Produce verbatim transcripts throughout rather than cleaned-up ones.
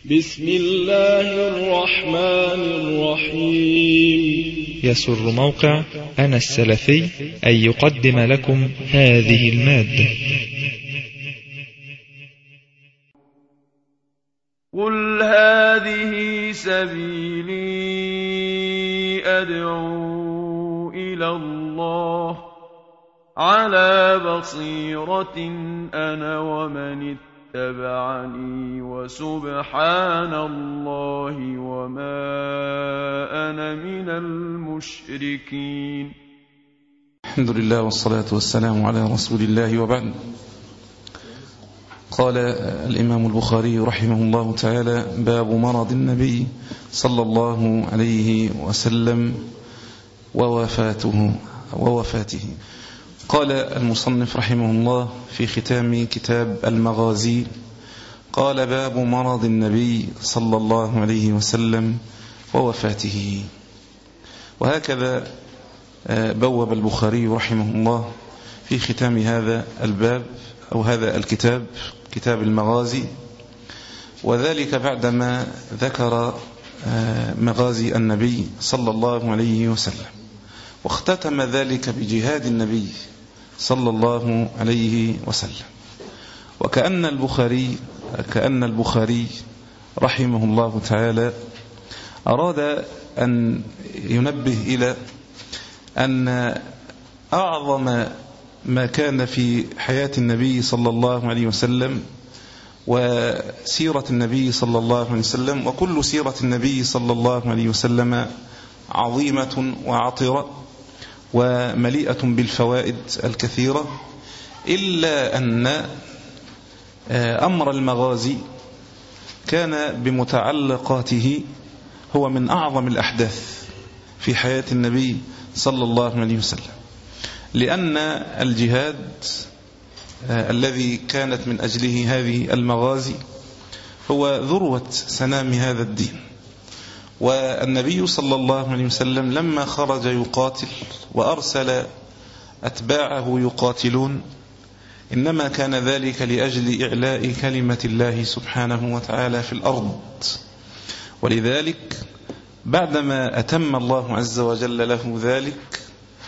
بسم الله الرحمن الرحيم. يسر موقع أنا السلفي أن يقدم لكم هذه المادة. قل هذه سبيلي أدعو إلى الله على بصيرة أنا ومن اتبعني وسبحان الله وما أنا من المشركين. الحمد لله والصلاة والسلام على رسول الله وبعد. قال الإمام البخاري رحمه الله تعالى: باب مرض النبي صلى الله عليه وسلم ووفاته ووفاته. قال المصنف رحمه الله في ختام كتاب المغازي: قال باب مرض النبي صلى الله عليه وسلم ووفاته. وهكذا بوب البخاري رحمه الله في ختام هذا الباب أو هذا الكتاب، كتاب المغازي، وذلك بعدما ذكر مغازي النبي صلى الله عليه وسلم، واختتم ذلك بجهاد النبي صلى الله عليه وسلم. وكأن البخاري كأن البخاري رحمه الله تعالى أراد أن ينبه إلى أن أعظم ما كان في حياة النبي صلى الله عليه وسلم وسيرة النبي صلى الله عليه وسلم، وكل سيرة النبي صلى الله عليه وسلم عظيمة وعطرة ومليئة بالفوائد الكثيرة، إلا أن أمر المغازي كان بمتعلقاته هو من أعظم الأحداث في حياة النبي صلى الله عليه وسلم، لأن الجهاد الذي كانت من أجله هذه المغازي هو ذروة سنام هذا الدين. والنبي صلى الله عليه وسلم لما خرج يقاتل وأرسل أتباعه يقاتلون، إنما كان ذلك لأجل إعلاء كلمة الله سبحانه وتعالى في الأرض. ولذلك بعدما أتم الله عز وجل له ذلك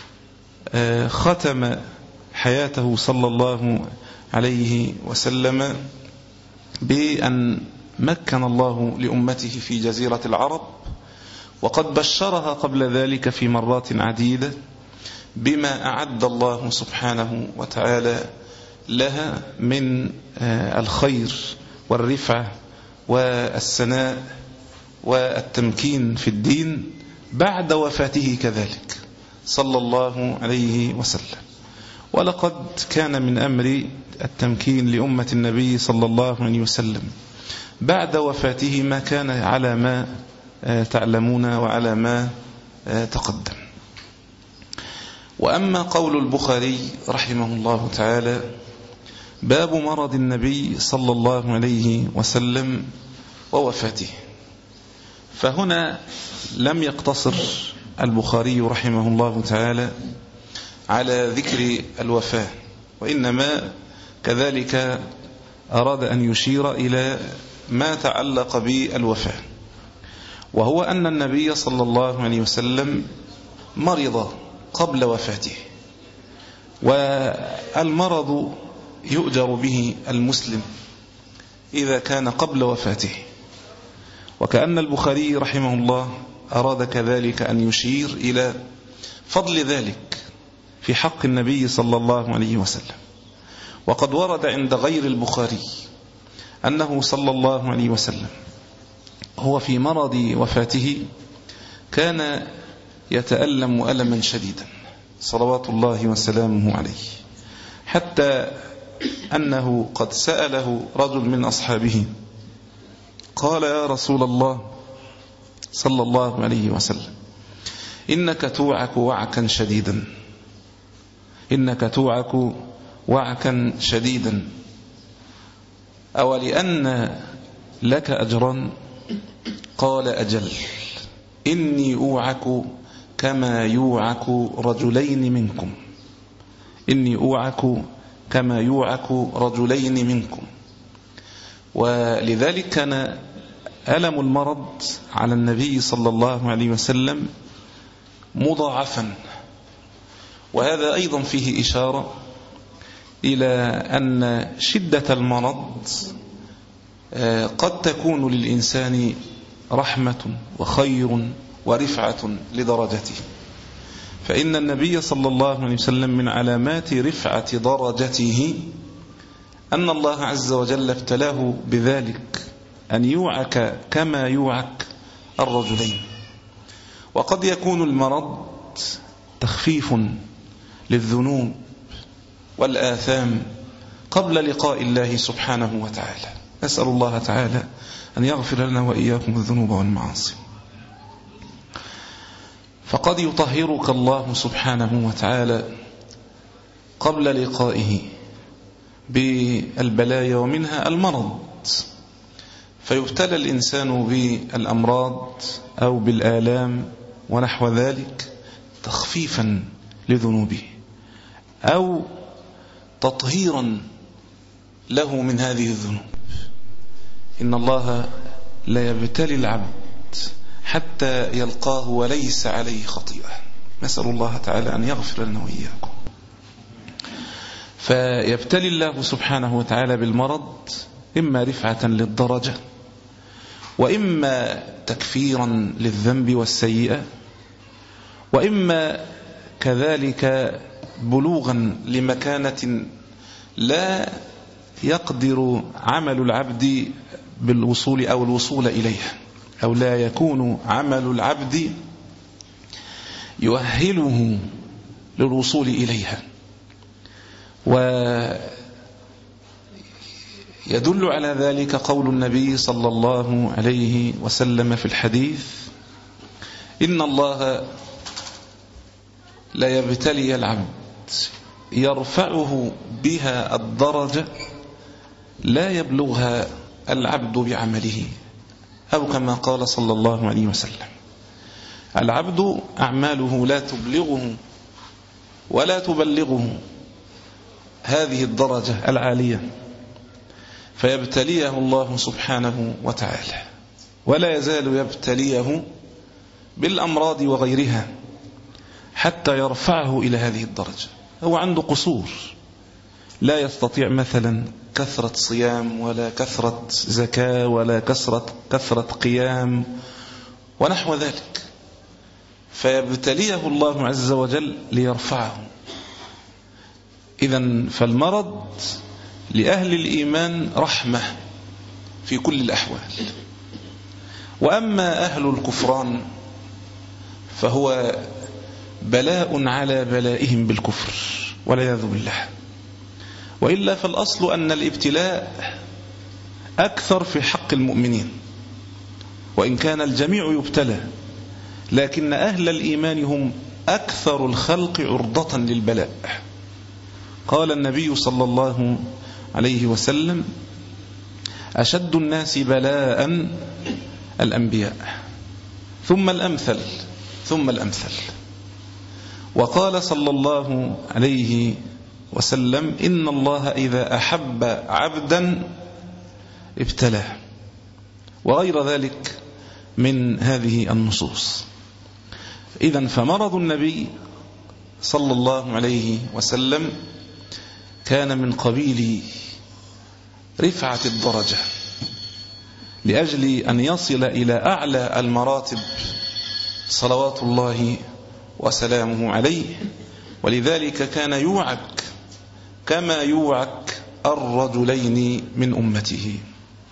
ختم حياته صلى الله عليه وسلم بأن مكن الله لأمته في جزيرة العرب، وقد بشرها قبل ذلك في مرات عديدة بما أعد الله سبحانه وتعالى لها من الخير والرفعة والسناء والتمكين في الدين بعد وفاته كذلك صلى الله عليه وسلم. ولقد كان من أمر التمكين لأمة النبي صلى الله عليه وسلم بعد وفاته ما كان على ما تعلمون وعلى ما تقدم. وأما قول البخاري رحمه الله تعالى: باب مرض النبي صلى الله عليه وسلم ووفاته، فهنا لم يقتصر البخاري رحمه الله تعالى على ذكر الوفاة، وإنما كذلك أراد أن يشير إلى ما تعلق بالوفاة، وهو أن النبي صلى الله عليه وسلم مرض قبل وفاته. والمرض يؤجر به المسلم إذا كان قبل وفاته، وكأن البخاري رحمه الله أراد كذلك أن يشير إلى فضل ذلك في حق النبي صلى الله عليه وسلم. وقد ورد عند غير البخاري أنه صلى الله عليه وسلم هو في مرض وفاته كان يتألم ألما شديدا صلوات الله وسلامه عليه، حتى أنه قد سأله رجل من أصحابه قال: يا رسول الله صلى الله عليه وسلم، إنك توعك وعكا شديدا إنك توعك وعكا شديدا أولأن لك أجرا؟ قال: أجل، إني أوعك كما يوعك رجلين منكم إني أوعك كما يوعك رجلين منكم. ولذلك كان ألم المرض على النبي صلى الله عليه وسلم مضاعفا، وهذا أيضا فيه إشارة إلى أن شدة المرض قد تكون للإنسان رحمة وخير ورفعة لدرجته، فإن النبي صلى الله عليه وسلم من علامات رفعة درجته أن الله عز وجل ابتلاه بذلك، أن يوعك كما يوعك الرجلين. وقد يكون المرض تخفيف للذنوب والآثام قبل لقاء الله سبحانه وتعالى. نسأل الله تعالى أن يغفر لنا وإياكم الذنوب والمعاصي. فقد يطهرك الله سبحانه وتعالى قبل لقائه بالبلايا ومنها المرض، فيبتلى الإنسان بالأمراض أو بالآلام ونحو ذلك تخفيفا لذنوبه أو تطهيرا له من هذه الذنوب. إن الله لا يبتلي العبد حتى يلقاه وليس عليه خطيئة. نسأل الله تعالى أن يغفر لنا وإياكم. فيبتلي الله سبحانه وتعالى بالمرض إما رفعة للدرجة، وإما تكفيرا للذنب والسيئة، وإما كذلك بلوغا لمكانة لا يقدر عمل العبد بالوصول أو الوصول إليها، أو لا يكون عمل العبد يؤهله للوصول إليها. ويدل على ذلك قول النبي صلى الله عليه وسلم في الحديث: إن الله لا يبتلي العبد يرفعه بها الدرجة لا يبلغها العبد بعمله، أو كما قال صلى الله عليه وسلم: العبد أعماله لا تبلغه ولا تبلغه هذه الدرجة العالية، فيبتليه الله سبحانه وتعالى، ولا يزال يبتليه بالأمراض وغيرها حتى يرفعه إلى هذه الدرجة. هو عنده قصور، لا يستطيع مثلا كثرة صيام ولا كثرة زكاة ولا كثرة كثرة قيام ونحو ذلك، فيبتليه الله عز وجل ليرفعه. إذن فالمرض لأهل الإيمان رحمة في كل الأحوال، وأما أهل الكفران فهو بلاء على بلائهم بالكفر والعياذ بالله. وإلا فالأصل أن الابتلاء أكثر في حق المؤمنين، وإن كان الجميع يبتلى، لكن أهل الإيمان هم أكثر الخلق عرضة للبلاء. قال النبي صلى الله عليه وسلم: أشد الناس بلاء الأنبياء، ثم الأمثل ثم الأمثل. وقال صلى الله عليه وسلم: إن الله إذا أحب عبدا ابتلاه، وغير ذلك من هذه النصوص. إذن فمرض النبي صلى الله عليه وسلم كان من قبيل رفعة الدرجة، لأجل أن يصل إلى أعلى المراتب صلوات الله وسلامه عليه. ولذلك كان يوعك كما يوعك الرجلين من أمته.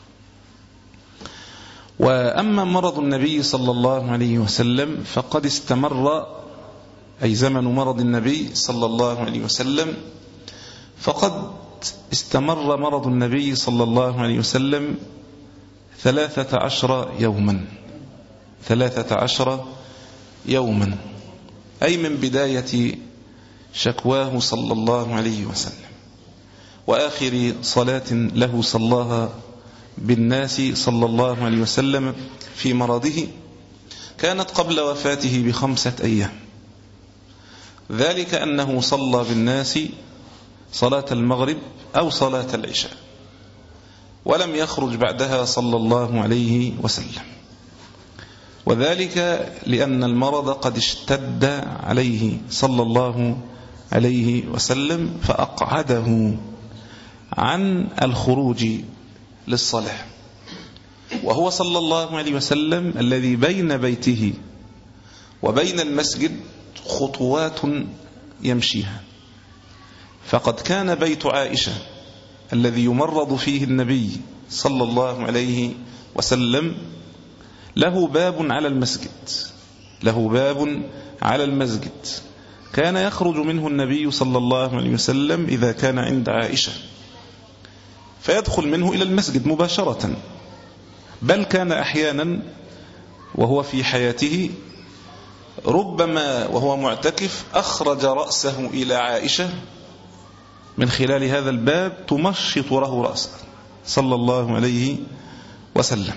وأما مرض النبي صلى الله عليه وسلم فقد استمر، أي زمن مرض النبي صلى الله عليه وسلم، فقد استمر مرض النبي صلى الله عليه وسلم ثلاثة عشر يوما ثلاثة عشر يوما أي من بداية شكواه صلى الله عليه وسلم وآخر صلاة له صلاها بالناس صلى الله عليه وسلم في مرضه كانت قبل وفاته بخمسة أيام. ذلك أنه صلى بالناس صلاة المغرب أو صلاة العشاء، ولم يخرج بعدها صلى الله عليه وسلم، وذلك لأن المرض قد اشتد عليه صلى الله عليه وسلم فأقعده عن الخروج للصلاة، وهو صلى الله عليه وسلم الذي بين بيته وبين المسجد خطوات يمشيها. فقد كان بيت عائشة الذي يمرض فيه النبي صلى الله عليه وسلم له باب على المسجد، له باب على المسجد كان يخرج منه النبي صلى الله عليه وسلم إذا كان عند عائشة، فيدخل منه إلى المسجد مباشرة، بل كان أحيانا وهو في حياته ربما وهو معتكف أخرج رأسه إلى عائشة من خلال هذا الباب تمشط له رأسه صلى الله عليه وسلم.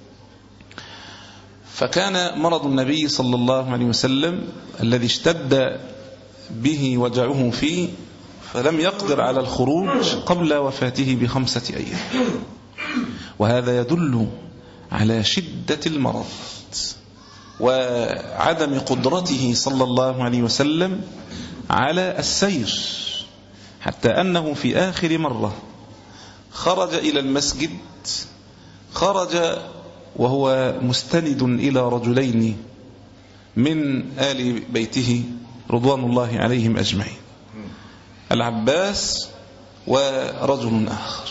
فكان مرض النبي صلى الله عليه وسلم الذي اشتد به وجعه فيه فلم يقدر على الخروج قبل وفاته بخمسة أيام، وهذا يدل على شدة المرض وعدم قدرته صلى الله عليه وسلم على السير، حتى أنه في آخر مرة خرج إلى المسجد خرج وهو مستند إلى رجلين من آل بيته رضوان الله عليهم أجمعين، العباس ورجل آخر،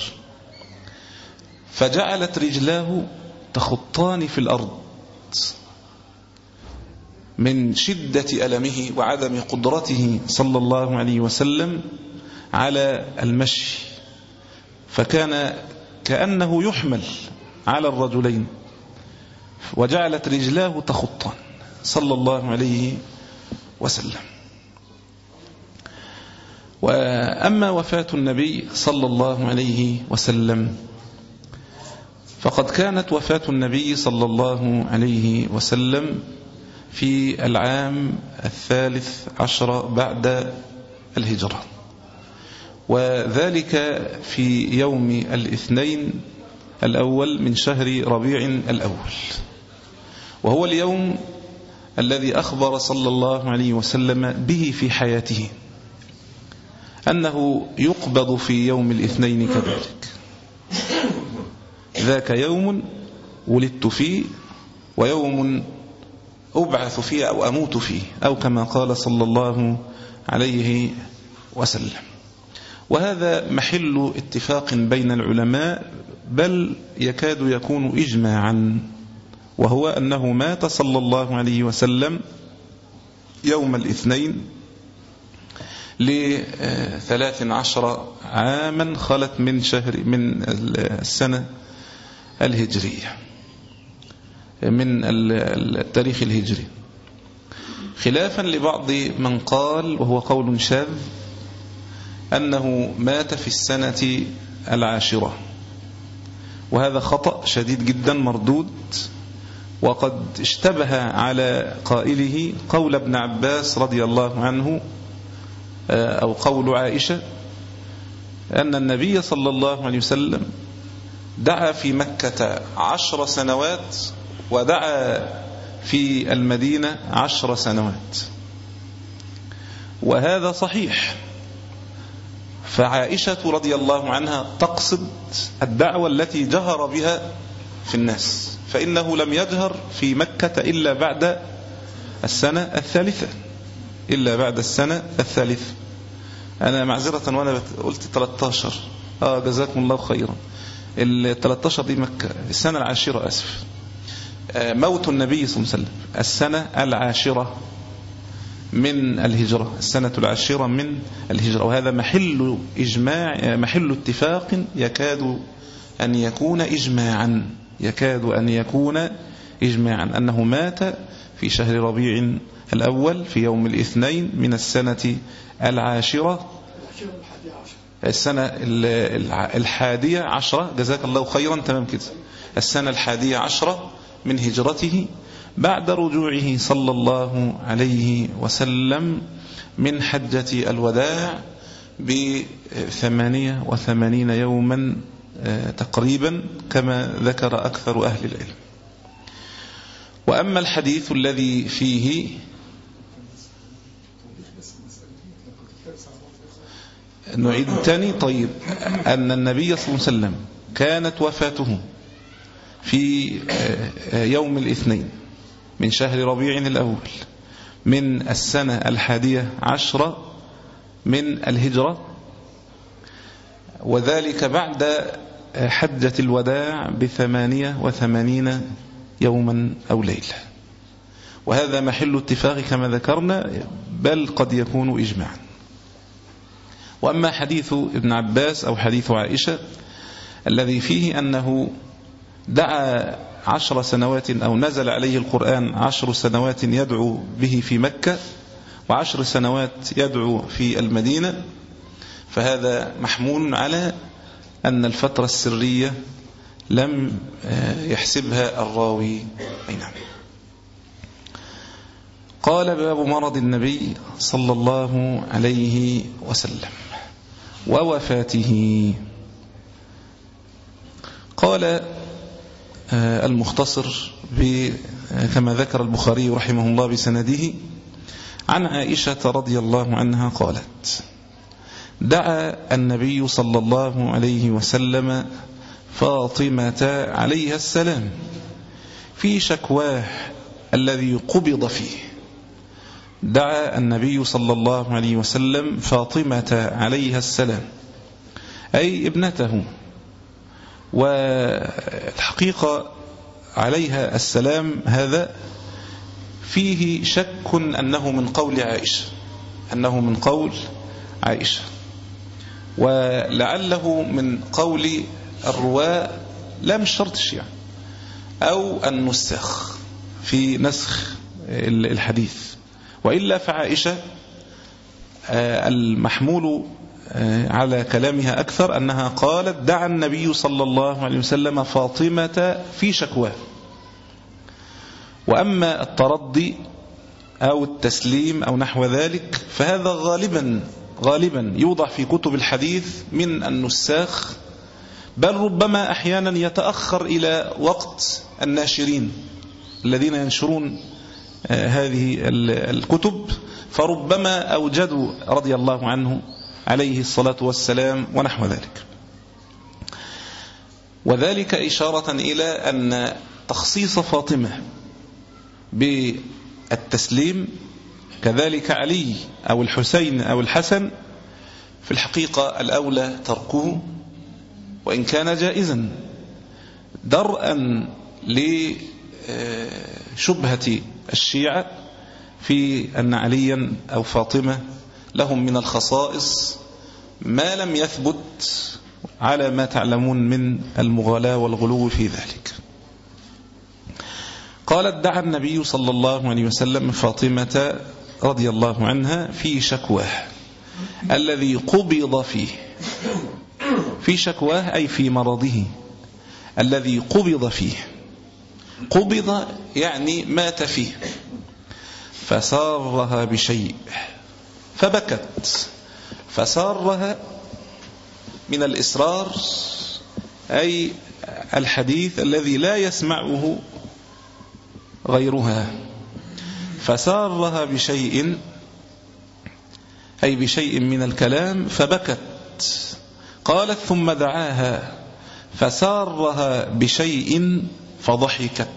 فجعلت رجلاه تخطان في الأرض من شدة ألمه وعدم قدرته صلى الله عليه وسلم على المشي، فكان كأنه يحمل على الرجلين، وجعلت رجلاه تخطان صلى الله عليه وسلم. وأما وفاة النبي صلى الله عليه وسلم فقد كانت وفاة النبي صلى الله عليه وسلم في العام الثالث عشر بعد الهجرة، وذلك في يوم الاثنين الأول من شهر ربيع الأول، وهو اليوم الذي أخبر صلى الله عليه وسلم به في حياته أنه يقبض في يوم الاثنين كذلك، ذاك يوم ولدت فيه ويوم أبعث فيه أو أموت فيه، أو كما قال صلى الله عليه وسلم. وهذا محل اتفاق بين العلماء، بل يكاد يكون إجماعا، وهو أنه مات صلى الله عليه وسلم يوم الاثنين لثلاث عشر عاما خلت من شهر من السنة الهجرية، من التاريخ الهجري، خلافا لبعض من قال وهو قول شاذ أنه مات في السنة العاشرة، وهذا خطأ شديد جدا مردود، وقد اشتبه على قائله قول ابن عباس رضي الله عنه أو قول عائشة أن النبي صلى الله عليه وسلم دعا في مكة عشر سنوات ودعا في المدينة عشر سنوات، وهذا صحيح. فعائشة رضي الله عنها تقصد الدعوة التي جهر بها في الناس، فإنه لم يجهر في مكة إلا بعد السنة الثالثة إلا بعد السنة الثالثة أنا معذرة وأنا قلت ثلاثة عشر آه جزاكم الله خيرا، ال ثلاثة عشر دي مكة، السنة العاشرة أسف، آه موت النبي صلى الله عليه وسلم السنة العاشرة من الهجرة، السنة العاشرة من الهجرة، وهذا محل إجماع محل اتفاق يكاد أن يكون إجماعا يكاد أن يكون إجماعا أنه مات في شهر ربيع الأول في يوم الاثنين من السنة العاشرة، السنة الحادية عشرة، جزاك الله خيرا، تمام كده، السنة الحادية عشرة من هجرته بعد رجوعه صلى الله عليه وسلم من حجة الوداع بثمانية وثمانين يوما تقريبا كما ذكر أكثر أهل العلم. وأما الحديث الذي فيه نعيد تاني. طيب، أن النبي صلى الله عليه وسلم كانت وفاته في يوم الاثنين من شهر ربيع الأول من السنة الحادية عشرة من الهجرة، وذلك بعد حجة الوداع بثمانية وثمانين يوما أو ليلة، وهذا محل اتفاق كما ذكرنا، بل قد يكون إجماعا. وأما حديث ابن عباس أو حديث عائشة الذي فيه أنه دعا عشر سنوات أو نزل عليه القرآن عشر سنوات يدعو به في مكة وعشر سنوات يدعو في المدينة، فهذا محمول على أن الفترة السرية لم يحسبها الراوي. أي نعم. قال: باب مرض النبي صلى الله عليه وسلم ووفاته. قال المختصر كما ذكر البخاري رحمه الله بسنده عن عائشة رضي الله عنها قالت: دعا النبي صلى الله عليه وسلم فاطمة عليها السلام في شكواه الذي قبض فيه. دعا النبي صلى الله عليه وسلم فاطمة عليها السلام أي ابنته، والحقيقة عليها السلام هذا فيه شك أنه من قول عائشة أنه من قول عائشة ولعله من قول الرواة، لا مش شرط الشيعة أو النسخ في نسخ الحديث، وإلا فعائشة المحمول على كلامها أكثر أنها قالت: دعا النبي صلى الله عليه وسلم فاطمة في شكواه. وأما الترضي أو التسليم أو نحو ذلك فهذا غالبا غالبا يوضع في كتب الحديث من النساخ، بل ربما أحيانا يتأخر إلى وقت الناشرين الذين ينشرون هذه الكتب، فربما أوجدوا رضي الله عنه عليه الصلاة والسلام ونحو ذلك. وذلك إشارة إلى أن تخصيص فاطمة بالتسليم كذلك علي أو الحسين أو الحسن في الحقيقة الأولى تركه، وإن كان جائزا درءا لشبهة الشيعة في أن عليا أو فاطمة لهم من الخصائص ما لم يثبت على ما تعلمون من المغالاة والغلو في ذلك. قالت: دعا النبي صلى الله عليه وسلم فاطمة رضي الله عنها في شكواه الذي قبض فيه. في شكواه أي في مرضه الذي قبض فيه. قبض يعني مات فيه، فسارها بشيء فبكت. فسارها من الإسرار أي الحديث الذي لا يسمعه غيرها. فسارها بشيء أي بشيء من الكلام فبكت. قالت: ثم دعاها فسارها بشيء فضحكت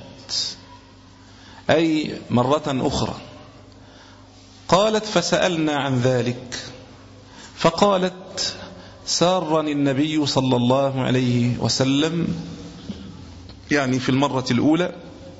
أي مرة أخرى. قالت: فسألنا عن ذلك فقالت: سارني النبي صلى الله عليه وسلم يعني في المرة الأولى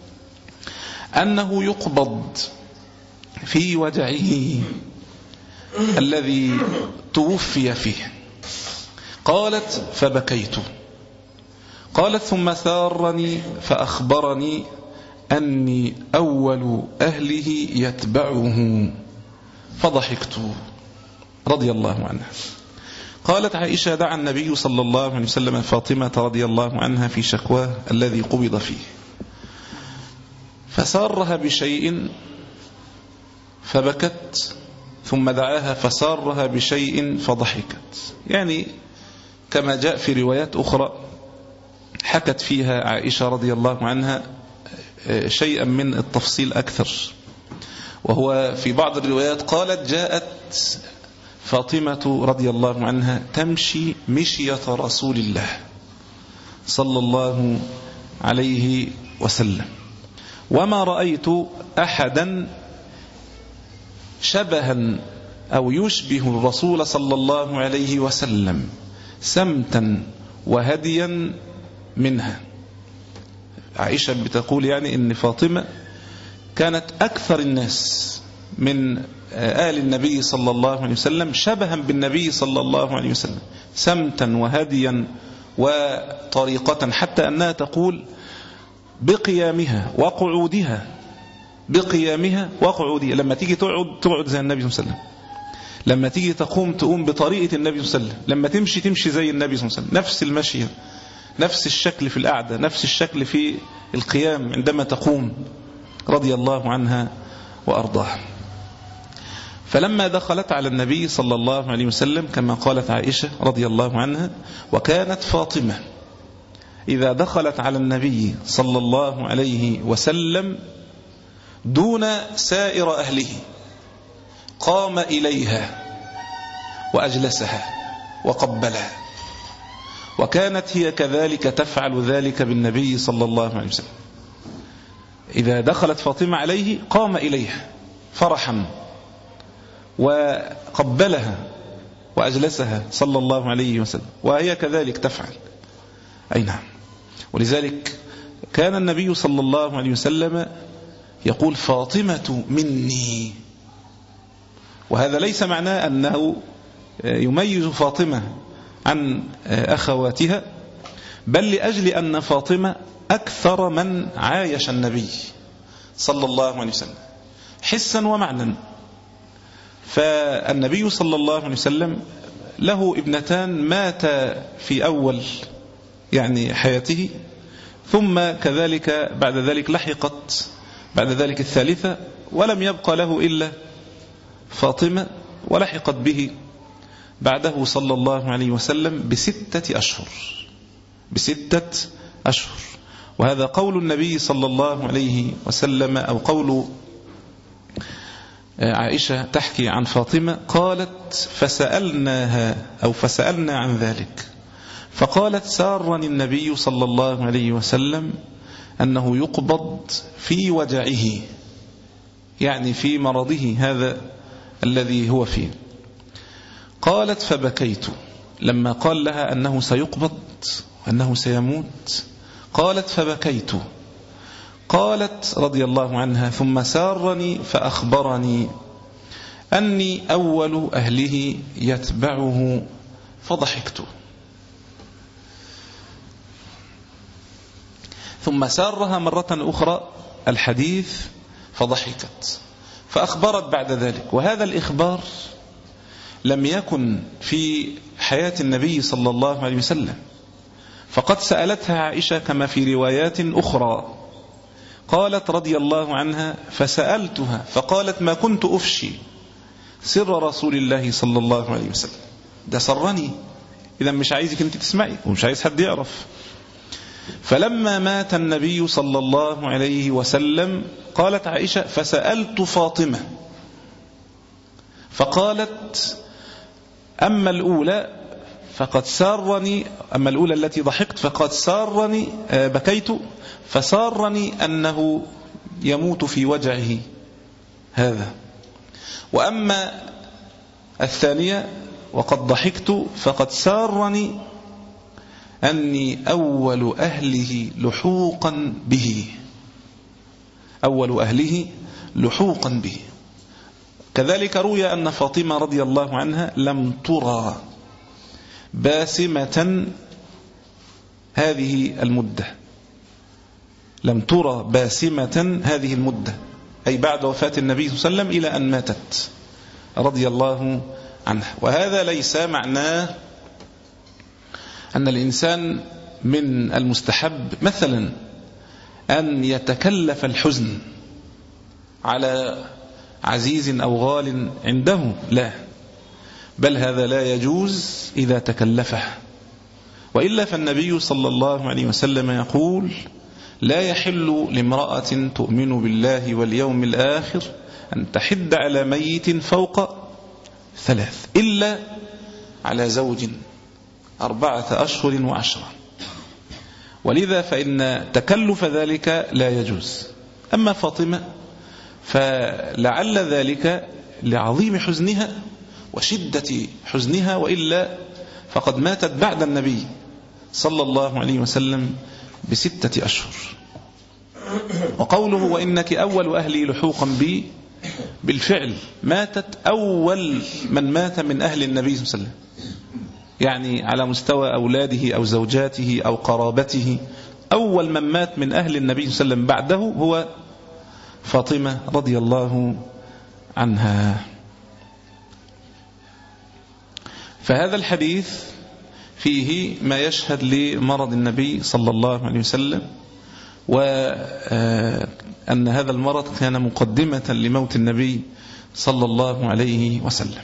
أنه يقبض في وجعه الذي توفي فيه. قالت: فبكيت. قالت: ثم سارني فأخبرني أني أول أهله يتبعه فضحكت رضي الله عنها. قالت عائشة: دعا النبي صلى الله عليه وسلم فاطمة رضي الله عنها في شكواه الذي قبض فيه، فسارها بشيء فبكت، ثم دعاها فسارها بشيء فضحكت، يعني كما جاء في روايات أخرى حكت فيها عائشة رضي الله عنها شيئا من التفصيل أكثر، وهو في بعض الروايات قالت: جاءت فاطمة رضي الله عنها تمشي مشية رسول الله صلى الله عليه وسلم، وما رأيت أحدا شبها أو يشبه الرسول صلى الله عليه وسلم سمتا وهديا منها. عائشة بتقول يعني إن فاطمة كانت أكثر الناس من آل النبي صلى الله عليه وسلم شبها بالنبي صلى الله عليه وسلم سمتا وهديا وطريقة، حتى أنها تقول بقيامها وقعودها بقيامها وقعودها لما تيجي تقعد تقعد زي النبي صلى الله عليه وسلم، لما تيجي تقوم تقوم بطريقة النبي صلى الله عليه وسلم، لما تمشي تمشي زي النبي صلى الله عليه وسلم، نفس المشي، نفس الشكل في القعدة، نفس الشكل في القيام عندما تقوم، رضي الله عنها وأرضاها. فلما دخلت على النبي صلى الله عليه وسلم كما قالت عائشة رضي الله عنها: وكانت فاطمة إذا دخلت على النبي صلى الله عليه وسلم دون سائر أهله قام إليها وأجلسها وقبلها، وكانت هي كذلك تفعل ذلك بالنبي صلى الله عليه وسلم. إذا دخلت فاطمة عليه قام إليها فرحا وقبلها وأجلسها صلى الله عليه وسلم، وهي كذلك تفعل. أي نعم. ولذلك كان النبي صلى الله عليه وسلم يقول: فاطمة مني، وهذا ليس معناه أنه يميز فاطمة عن أخواتها، بل لأجل أن فاطمة أكثر من عايش النبي صلى الله عليه وسلم حسا ومعنى. فالنبي صلى الله عليه وسلم له ابنتان ماتا في أول يعني حياته، ثم كذلك بعد ذلك لحقت بعد ذلك الثالثة، ولم يبقى له إلا فاطمة، ولحقت به بعده صلى الله عليه وسلم بستة أشهر بستة أشهر. وهذا قول النبي صلى الله عليه وسلم، أو قول عائشة تحكي عن فاطمة، قالت: فسألناها أو فسألنا عن ذلك، فقالت: سارني النبي صلى الله عليه وسلم أنه يقبض في وجعه، يعني في مرضه هذا الذي هو فيه. قالت: فبكيت لما قال لها أنه سيقبض وأنه سيموت، قالت: فبكيت. قالت رضي الله عنها: ثم سارني فأخبرني أني أول أهله يتبعه فضحكت. ثم سارها مرة أخرى الحديث فضحكت، فأخبرت بعد ذلك. وهذا الإخبار لم يكن في حياة النبي صلى الله عليه وسلم، فقد سألتها عائشة كما في روايات أخرى، قالت رضي الله عنها: فسألتها فقالت: ما كنت أفشي سر رسول الله صلى الله عليه وسلم. ده سرني، إذا مش عايزك أنت تسمعي ومش عايز حد يعرف. فلما مات النبي صلى الله عليه وسلم قالت عائشة: فسألت فاطمة فقالت: أما الأولى فقد سارني أما الأولى التي ضحكت فقد سارني بكيت فسارني أنه يموت في وجعه هذا، وأما الثانية وقد ضحكت فقد سارني أني أول أهله لحوقا به أول أهله لحوقا به. كذلك روي أن فاطمة رضي الله عنها لم ترى باسمة هذه المدة لم ترى باسمة هذه المدة أي بعد وفاة النبي صلى الله عليه وسلم إلى أن ماتت رضي الله عنها. وهذا ليس معناه أن الإنسان من المستحب مثلا أن يتكلف الحزن على عزيز أو غال عنده، لا، بل هذا لا يجوز إذا تكلفه، وإلا فالنبي صلى الله عليه وسلم يقول: لا يحل لامرأة تؤمن بالله واليوم الآخر أن تحد على ميت فوق ثلاث إلا على زوج أربعة أشهر وعشرة. ولذا فإن تكلف ذلك لا يجوز. أما فاطمة فلعل ذلك لعظيم حزنها وشدة حزنها، وإلا فقد ماتت بعد النبي صلى الله عليه وسلم بستة أشهر. وقوله: وإنك أول أهلي لحوقا بي، بالفعل ماتت أول من مات من أهل النبي صلى الله عليه وسلم، يعني على مستوى أولاده أو زوجاته أو قرابته، أول من مات من أهل النبي صلى الله عليه وسلم بعده هو فاطمة رضي الله عنها. فهذا الحديث فيه ما يشهد لمرض النبي صلى الله عليه وسلم، وأن هذا المرض كان مقدمة لموت النبي صلى الله عليه وسلم.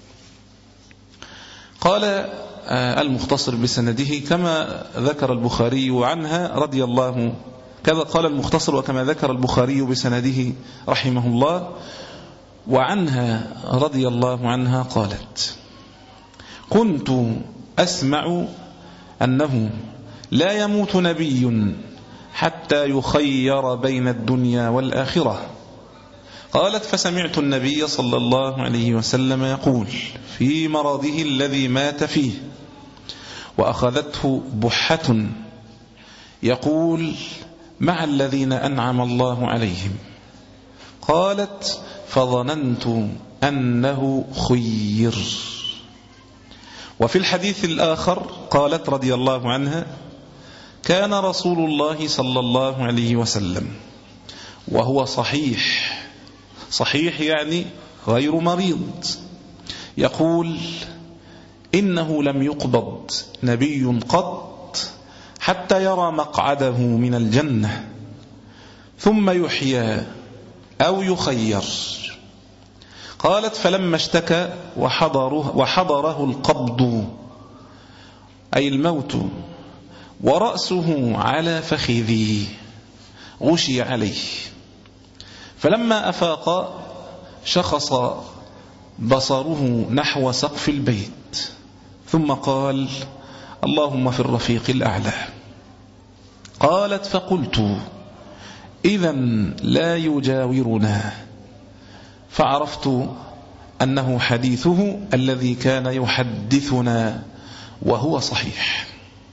قال المختصر بسنده كما ذكر البخاري عنها رضي الله، كذا قال المختصر وكما ذكر البخاري بسنده رحمه الله: وعنها رضي الله عنها قالت: كنت أسمع أنه لا يموت نبي حتى يخير بين الدنيا والآخرة. قالت: فسمعت النبي صلى الله عليه وسلم يقول في مرضه الذي مات فيه وأخذته بحة يقول: مع الذين أنعم الله عليهم. قالت: فظننت أنه خير. وفي الحديث الآخر قالت رضي الله عنها: كان رسول الله صلى الله عليه وسلم وهو صحيح، صحيح يعني غير مريض، يقول: إنه لم يقبض نبي قط حتى يرى مقعده من الجنة ثم يحيى أو يخير. قالت: فلما اشتكى وحضره, وحضره القبض أي الموت ورأسه على فخذه غشي عليه، فلما أفاق شخص بصره نحو سقف البيت ثم قال: اللهم في الرفيق الأعلى. قالت: فقلت: إذن لا يجاورنا. فعرفت أنه حديثه الذي كان يحدثنا وهو صحيح.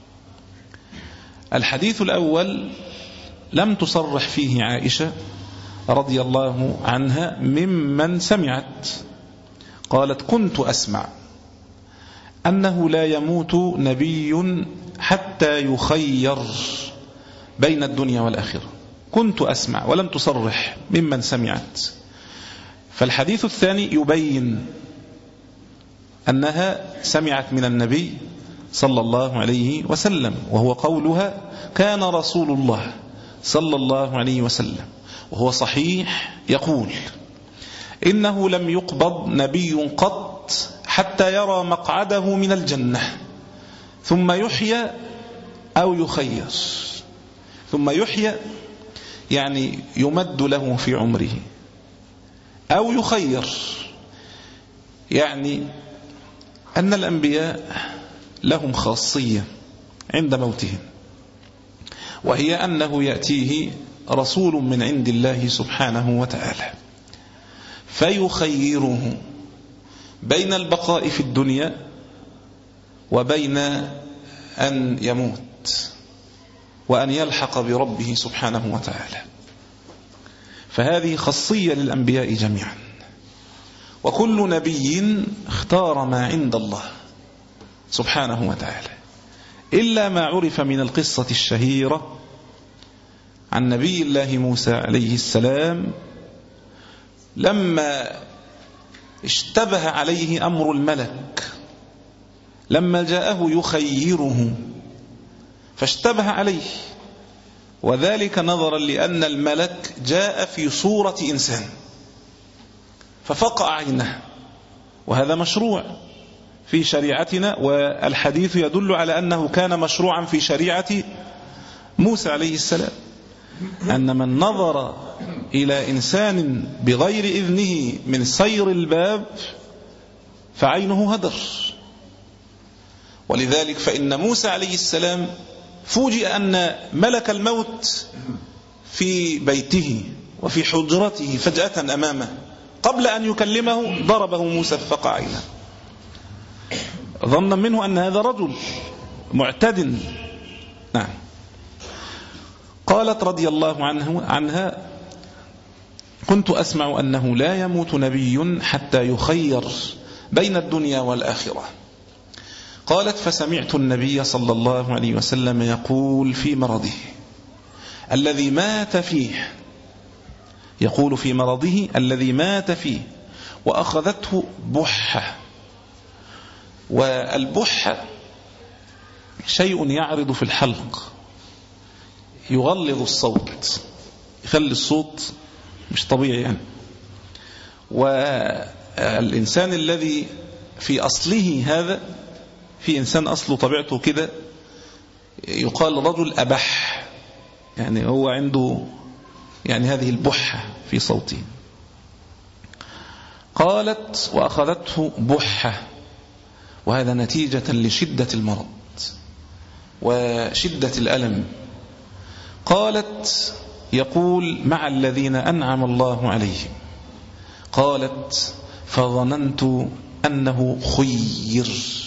الحديث الأول لم تصرح فيه عائشة رضي الله عنها ممن سمعت، قالت: كنت أسمع أنه لا يموت نبي حتى يخير بين الدنيا والآخرة. كنت أسمع، ولم تصرح ممن سمعت. فالحديث الثاني يبين أنها سمعت من النبي صلى الله عليه وسلم، وهو قولها: كان رسول الله صلى الله عليه وسلم وهو صحيح يقول: إنه لم يقبض نبي قط حتى يرى مقعده من الجنة ثم يحيى أو يخير. ثم يحيى يعني يمد له في عمره، أو يخير يعني أن الأنبياء لهم خاصية عند موتهم، وهي أنه يأتيه رسول من عند الله سبحانه وتعالى فيخيره بين البقاء في الدنيا وبين أن يموت وأن يلحق بربه سبحانه وتعالى. فهذه خاصية للأنبياء جميعا، وكل نبي اختار ما عند الله سبحانه وتعالى، إلا ما عرف من القصة الشهيرة عن نبي الله موسى عليه السلام لما اشتبه عليه أمر الملك، لما جاءه يخيره فاشتبه عليه، وذلك نظرا لأن الملك جاء في صورة إنسان ففقع عينه، وهذا مشروع في شريعتنا، والحديث يدل على أنه كان مشروعا في شريعة موسى عليه السلام، أن من نظر إلى إنسان بغير إذنه من سير الباب فعينه هدر. ولذلك فإن موسى عليه السلام فوجئ أن ملك الموت في بيته وفي حجرته فجأة أمامه، قبل أن يكلمه ضربه موسى ففقع عينه، ظنا منه أن هذا رجل معتد. نعم. قالت رضي الله عنه عنها: كنت أسمع أنه لا يموت نبي حتى يخير بين الدنيا والآخرة. قالت: فسمعت النبي صلى الله عليه وسلم يقول في مرضه الذي مات فيه، يقول في مرضه الذي مات فيه وأخذته بحة. والبحة شيء يعرض في الحلق يغلظ الصوت، يخلي الصوت مش طبيعي يعني. والإنسان الذي في أصله هذا، في إنسان أصله طبيعته كده، يقال رجل أبح، يعني هو عنده يعني هذه البحة في صوته. قالت: وأخذته بحة، وهذا نتيجة لشدة المرض وشدة الألم. قالت: يقول: مع الذين أنعم الله عليهم. قالت: فظننت أنه خير.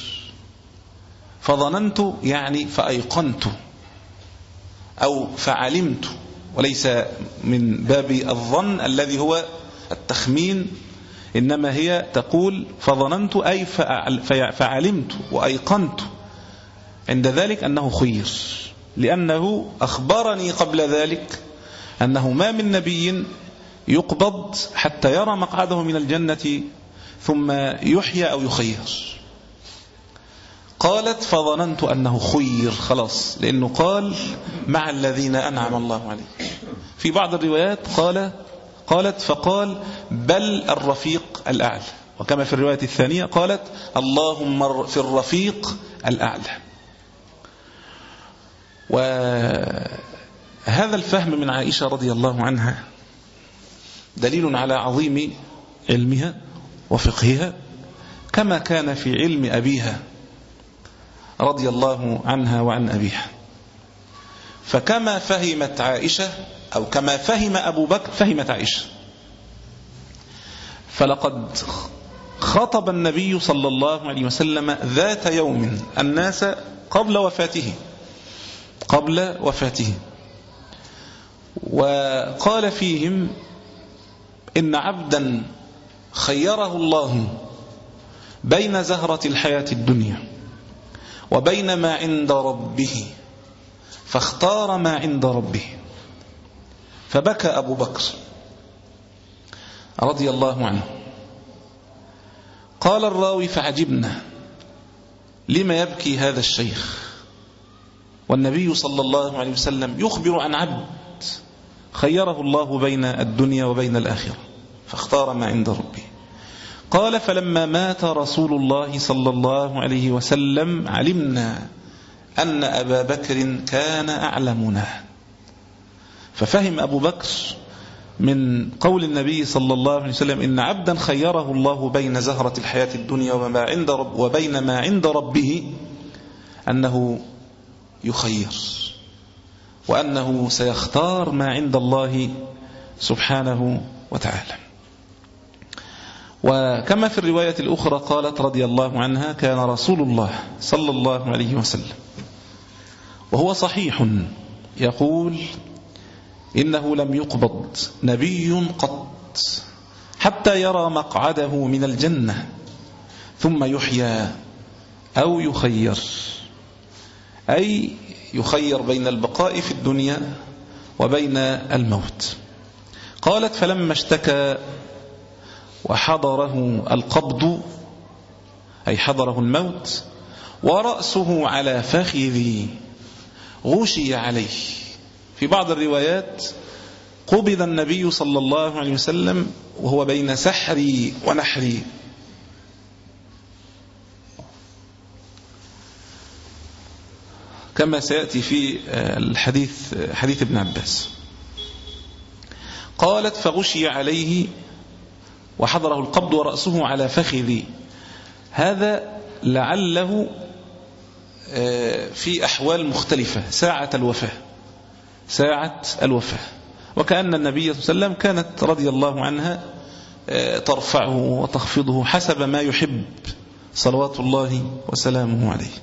فظننت يعني فأيقنت أو فعلمت، وليس من باب الظن الذي هو التخمين، إنما هي تقول فظننت أي فعلمت وأيقنت عند ذلك أنه خير، لأنه أخبرني قبل ذلك أنه ما من نبي يقبض حتى يرى مقعده من الجنة ثم يحيى أو يخير. قالت: فظننت أنه خير، خلاص، لأنه قال مع الذين أنعم الله عليهم. في بعض الروايات قال قالت فقال بل الرفيق الأعلى، وكما في الرواية الثانية قالت اللهم في الرفيق الأعلى. وهذا الفهم من عائشة رضي الله عنها دليل على عظيم علمها وفقهها، كما كان في علم أبيها رضي الله عنها وعن أبيها. فكما فهمت عائشة أو كما فهم أبو بكر فهمت عائشة. فلقد خطب النبي صلى الله عليه وسلم ذات يوم الناس قبل وفاته قبل وفاته وقال فيهم إن عبدا خيره الله بين زهرة الحياة الدنيا وبين ما عند ربه فاختار ما عند ربه. فبكى أبو بكر رضي الله عنه. قال الراوي فعجبنا لما يبكي هذا الشيخ والنبي صلى الله عليه وسلم يخبر عن عبد خيره الله بين الدنيا وبين الآخرة فاختار ما عند ربه. قال فلما مات رسول الله صلى الله عليه وسلم علمنا أن أبا بكر كان أعلمنا. ففهم أبو بكر من قول النبي صلى الله عليه وسلم إن عبدا خيره الله بين زهرة الحياة الدنيا وما عند رب وبين ما عند ربه أنه يخير وأنه سيختار ما عند الله سبحانه وتعالى. وكما في الرواية الأخرى قالت رضي الله عنها كان رسول الله صلى الله عليه وسلم وهو صحيح يقول إنه لم يقبض نبي قط حتى يرى مقعده من الجنة ثم يحيى أو يخير، أي يخير بين البقاء في الدنيا وبين الموت. قالت فلما اشتكى وحضره القبض أي حضره الموت ورأسه على فخذي غشي عليه. في بعض الروايات قبض النبي صلى الله عليه وسلم وهو بين سحري ونحري. كما سيأتي في الحديث حديث ابن عباس. قالت فغشي عليه وحضره القبض ورأسه على فخذي. هذا لعله في أحوال مختلفة ساعة الوفاة ساعة الوفاة وكأن النبي صلى الله عليه وسلم كانت رضي الله عنها ترفعه وتخفضه حسب ما يحب صلوات الله وسلامه عليه.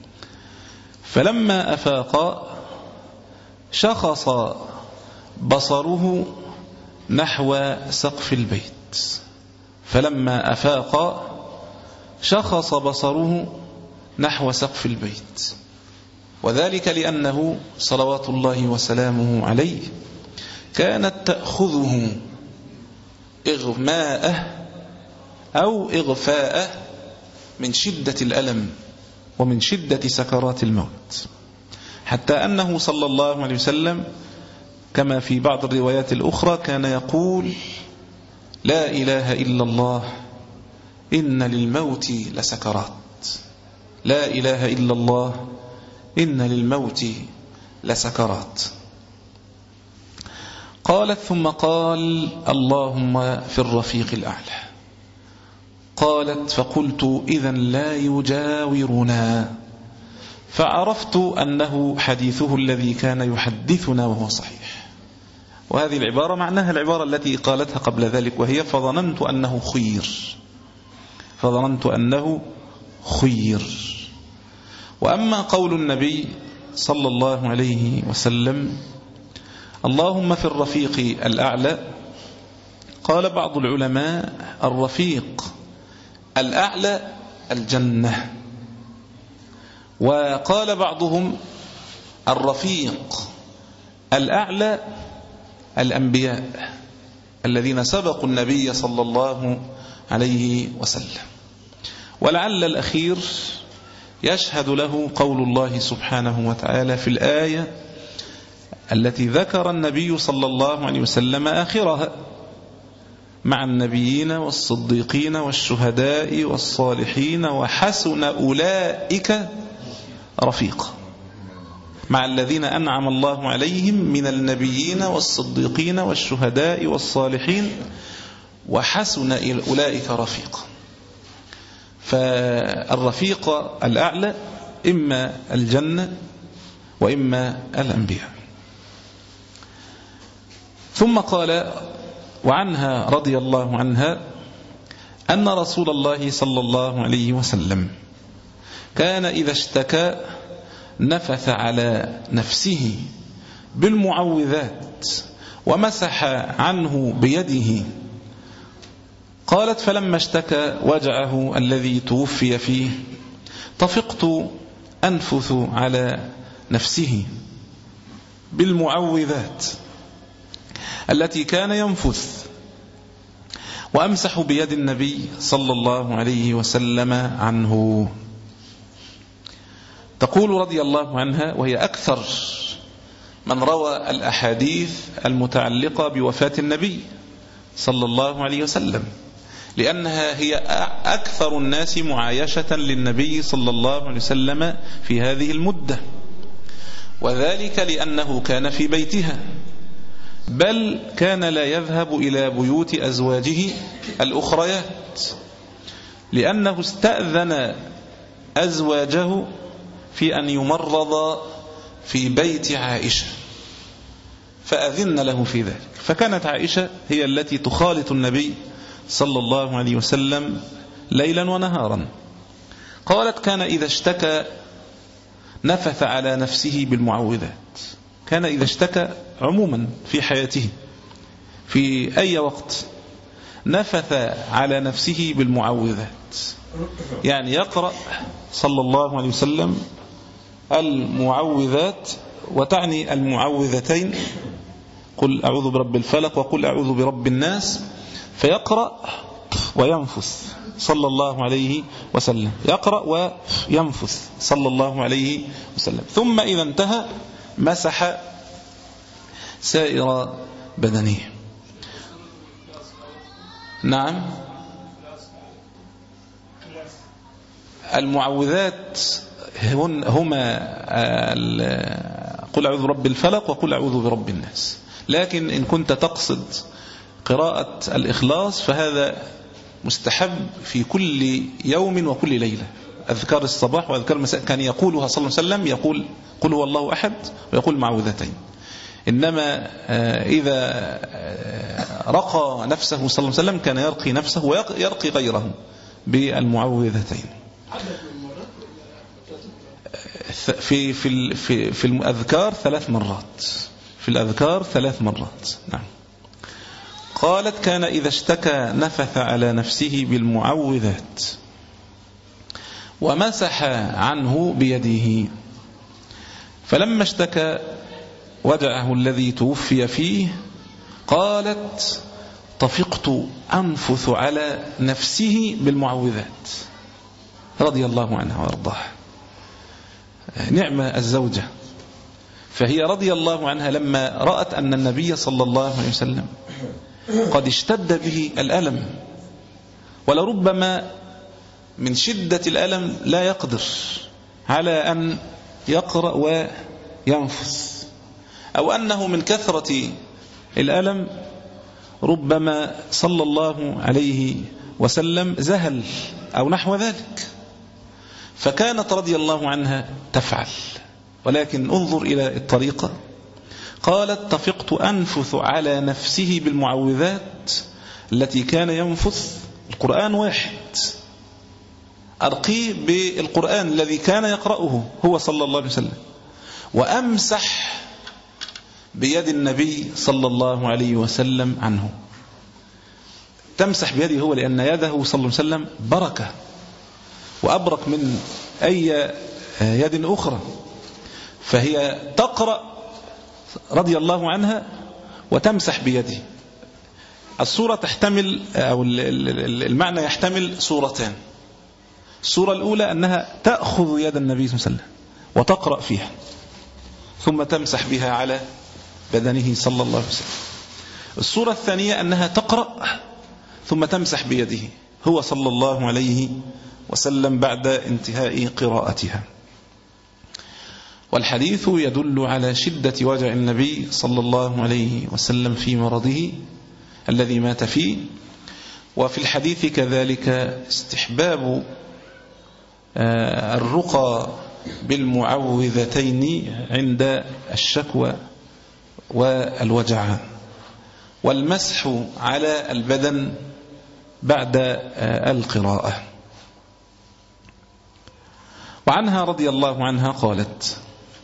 فلما أفاق شخص بصره نحو سقف البيت فلما أفاق شخص بصره نحو سقف البيت وذلك لأنه صلوات الله وسلامه عليه كانت تأخذه إغماءه أو إغفاءه من شدة الألم ومن شدة سكرات الموت، حتى أنه صلى الله عليه وسلم كما في بعض الروايات الأخرى كان يقول لا إله إلا الله إن للموت لسكرات، لا إله إلا الله إن للموت لسكرات. قالت ثم قال اللهم في الرفيق الأعلى. قالت فقلت إذن لا يجاورنا، فعرفت أنه حديثه الذي كان يحدثنا وهو صحيح. وهذه العبارة معناها العبارة التي قالتها قبل ذلك وهي فظننت أنه خير فظننت أنه خير. وأما قول النبي صلى الله عليه وسلم اللهم في الرفيق الأعلى، قال بعض العلماء الرفيق الأعلى الجنة، وقال بعضهم الرفيق الأعلى الأنبياء الذين سبقوا النبي صلى الله عليه وسلم. ولعل الأخير يشهد له قول الله سبحانه وتعالى في الآية التي ذكر النبي صلى الله عليه وسلم آخرها مع النبيين والصديقين والشهداء والصالحين وحسن أولئك رفيقا، مع الذين أنعم الله عليهم من النبيين والصديقين والشهداء والصالحين وحسن أولئك رفيقا. فالرفيق الأعلى إما الجنة وإما الأنبياء. ثم قال وعنها رضي الله عنها أن رسول الله صلى الله عليه وسلم كان إذا اشتكى نفث على نفسه بالمعوذات ومسح عنه بيده. قالت فلما اشتكى وجعه الذي توفي فيه طفقت أنفث على نفسه بالمعوذات التي كان ينفث وأمسح بيد النبي صلى الله عليه وسلم عنه. تقول رضي الله عنها وهي أكثر من روى الأحاديث المتعلقة بوفاة النبي صلى الله عليه وسلم، لأنها هي أكثر الناس معايشة للنبي صلى الله عليه وسلم في هذه المدة، وذلك لأنه كان في بيتها، بل كان لا يذهب إلى بيوت أزواجه الأخريات، لأنه استأذن أزواجه في أن يمرض في بيت عائشة فأذن له في ذلك. فكانت عائشة هي التي تخالط النبي صلى الله عليه وسلم ليلا ونهارا. قالت كان إذا اشتكى نفث على نفسه بالمعوذات. كان إذا اشتكى عموما في حياته في أي وقت نفث على نفسه بالمعوذات، يعني يقرأ صلى الله عليه وسلم المعوذات، وتعني المعوذتين قل أعوذ برب الفلق وقل أعوذ برب الناس، فيقرأ وينفث صلى الله عليه وسلم، يقرأ وينفث صلى الله عليه وسلم. ثم إذا انتهى مسح سائر بدنه. نعم، المعوذات هما قل أعوذ برب الفلق وقل أعوذ برب الناس. لكن إن كنت تقصد قراءة الإخلاص فهذا مستحب في كل يوم وكل ليلة. أذكار الصباح وأذكار المساء كان يقولها صلى الله عليه وسلم، يقول قل هو الله أحد ويقول معوذتين. إنما إذا رقى نفسه صلى الله عليه وسلم كان يرقي نفسه ويرقي غيره بالمعوذتين. في في في في الأذكار ثلاث مرات، في الأذكار ثلاث مرات. نعم. قالت كان إذا اشتكى نفث على نفسه بالمعوذات ومسح عنه بيده، فلما اشتكى وجعه الذي توفي فيه قالت طفقت أنفث على نفسه بالمعوذات رضي الله عنها وارضاها. نعمة الزوجة. فهي رضي الله عنها لما رأت أن النبي صلى الله عليه وسلم قد اشتد به الألم، ولربما من شدة الألم لا يقدر على أن يقرأ وينفث، أو أنه من كثرة الألم ربما صلى الله عليه وسلم زهل أو نحو ذلك، فكانت رضي الله عنها تفعل. ولكن انظر إلى الطريقة. قالت طفقت أنفث على نفسه بالمعوذات التي كان ينفث. القرآن واحد، أرقيه بالقرآن الذي كان يقرأه هو صلى الله عليه وسلم، وأمسح بيد النبي صلى الله عليه وسلم عنه. تمسح بيده هو لأن يده صلى الله عليه وسلم بركة وأبرك من أي يد أخرى، فهي تقرأ رضي الله عنها وتمسح بيده. الصورة تحتمل أو المعنى يحتمل صورتان. الصورة الأولى أنها تأخذ يد النبي صلى الله عليه وسلم وتقرأ فيها ثم تمسح بها على بدنه صلى الله عليه وسلم. الصورة الثانية أنها تقرأ ثم تمسح بيده هو صلى الله عليه وسلم بعد انتهاء قراءتها. والحديث يدل على شدة وجع النبي صلى الله عليه وسلم في مرضه الذي مات فيه. وفي الحديث كذلك استحباب الرقى بالمعوذتين عند الشكوى والوجع، والمسح على البدن بعد القراءة. وعنها رضي الله عنها قالت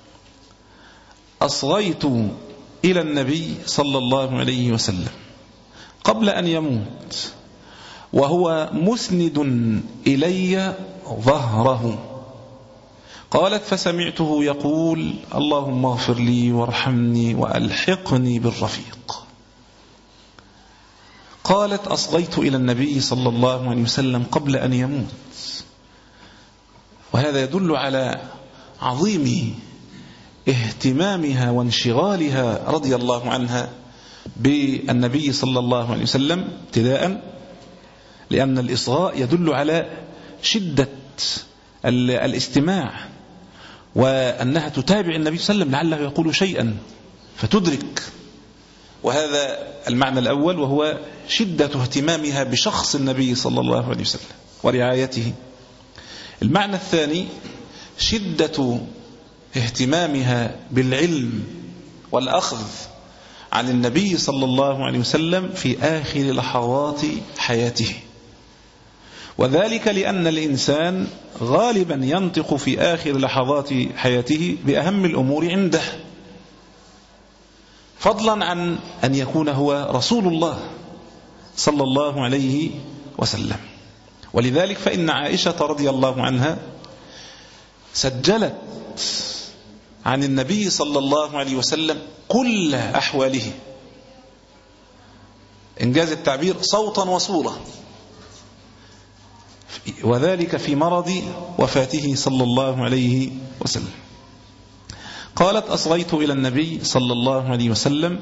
أصغيت إلى النبي صلى الله عليه وسلم قبل أن يموت وهو مسند إلي ظهره. قالت فسمعته يقول اللهم اغفر لي وارحمني وألحقني بالرفيق. قالت أصغيت إلى النبي صلى الله عليه وسلم قبل أن يموت، وهذا يدل على عظيم اهتمامها وانشغالها رضي الله عنها بالنبي صلى الله عليه وسلم ابتداء، لأن الإصغاء يدل على شدة الاستماع، وأنها تتابع النبي صلى الله عليه وسلم لعله يقول شيئا فتدرك. وهذا المعنى الأول، وهو شدة اهتمامها بشخص النبي صلى الله عليه وسلم ورعايته. المعنى الثاني شدة اهتمامها بالعلم والأخذ عن النبي صلى الله عليه وسلم في آخر لحظات حياته، وذلك لأن الإنسان غالبا ينطق في آخر لحظات حياته بأهم الأمور عنده، فضلا عن أن يكون هو رسول الله صلى الله عليه وسلم. ولذلك فإن عائشة رضي الله عنها سجلت عن النبي صلى الله عليه وسلم كل أحواله، إنجاز التعبير صوتا وصورة، وذلك في مرض وفاته صلى الله عليه وسلم. قالت أصغيت إلى النبي صلى الله عليه وسلم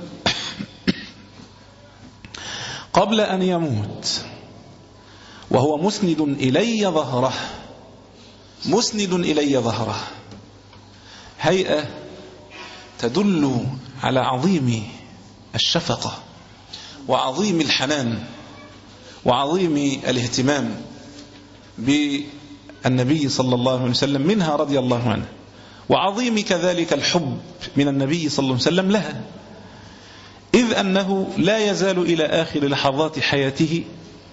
قبل أن يموت وهو مسند إلي ظهره، مسند إلي ظهره، هيئة تدل على عظيم الشفقة وعظيم الحنان وعظيم الاهتمام بالنبي صلى الله عليه وسلم منها رضي الله عنه، وعظيم كذلك الحب من النبي صلى الله عليه وسلم لها، إذ أنه لا يزال إلى آخر لحظات حياته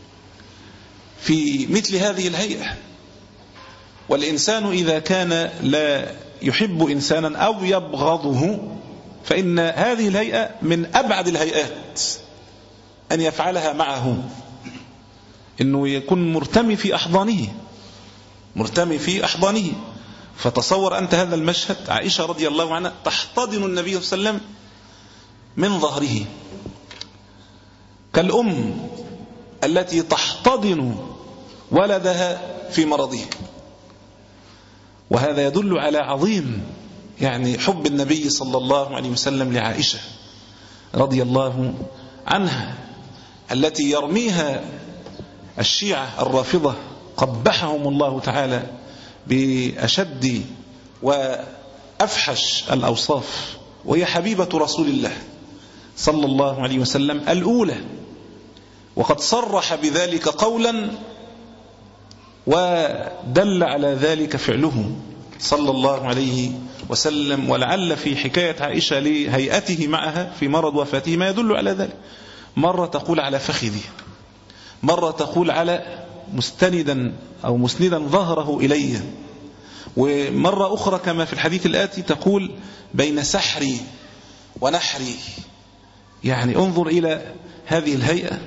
في مثل هذه الهيئة. والإنسان إذا كان لا يحب إنسانا أو يبغضه فإن هذه الهيئة من أبعد الهيئات أن يفعلها معه، إنه يكون مرتمي في أحضانه، مرتمي في أحضانه. فتصور أنت هذا المشهد، عائشة رضي الله عنها تحتضن النبي صلى الله عليه وسلم من ظهره، كالأم التي تحتضن ولدها في مرضه. وهذا يدل على عظيم يعني حب النبي صلى الله عليه وسلم لعائشة رضي الله عنها، التي يرميها الشيعة الرافضة قبحهم الله تعالى بأشد وأفحش الأوصاف، وهي حبيبة رسول الله صلى الله عليه وسلم الأولى، وقد صرح بذلك قولا ودل على ذلك فعله صلى الله عليه وسلم. ولعل في حكاية عائشة لهيئته معها في مرض وفاته ما يدل على ذلك، مرة تقول على فخذه، مرة تقول على مستندا أو مسندا ظهره إلي، ومرة أخرى كما في الحديث الآتي تقول بين سحري ونحري. يعني انظر إلى هذه الهيئة،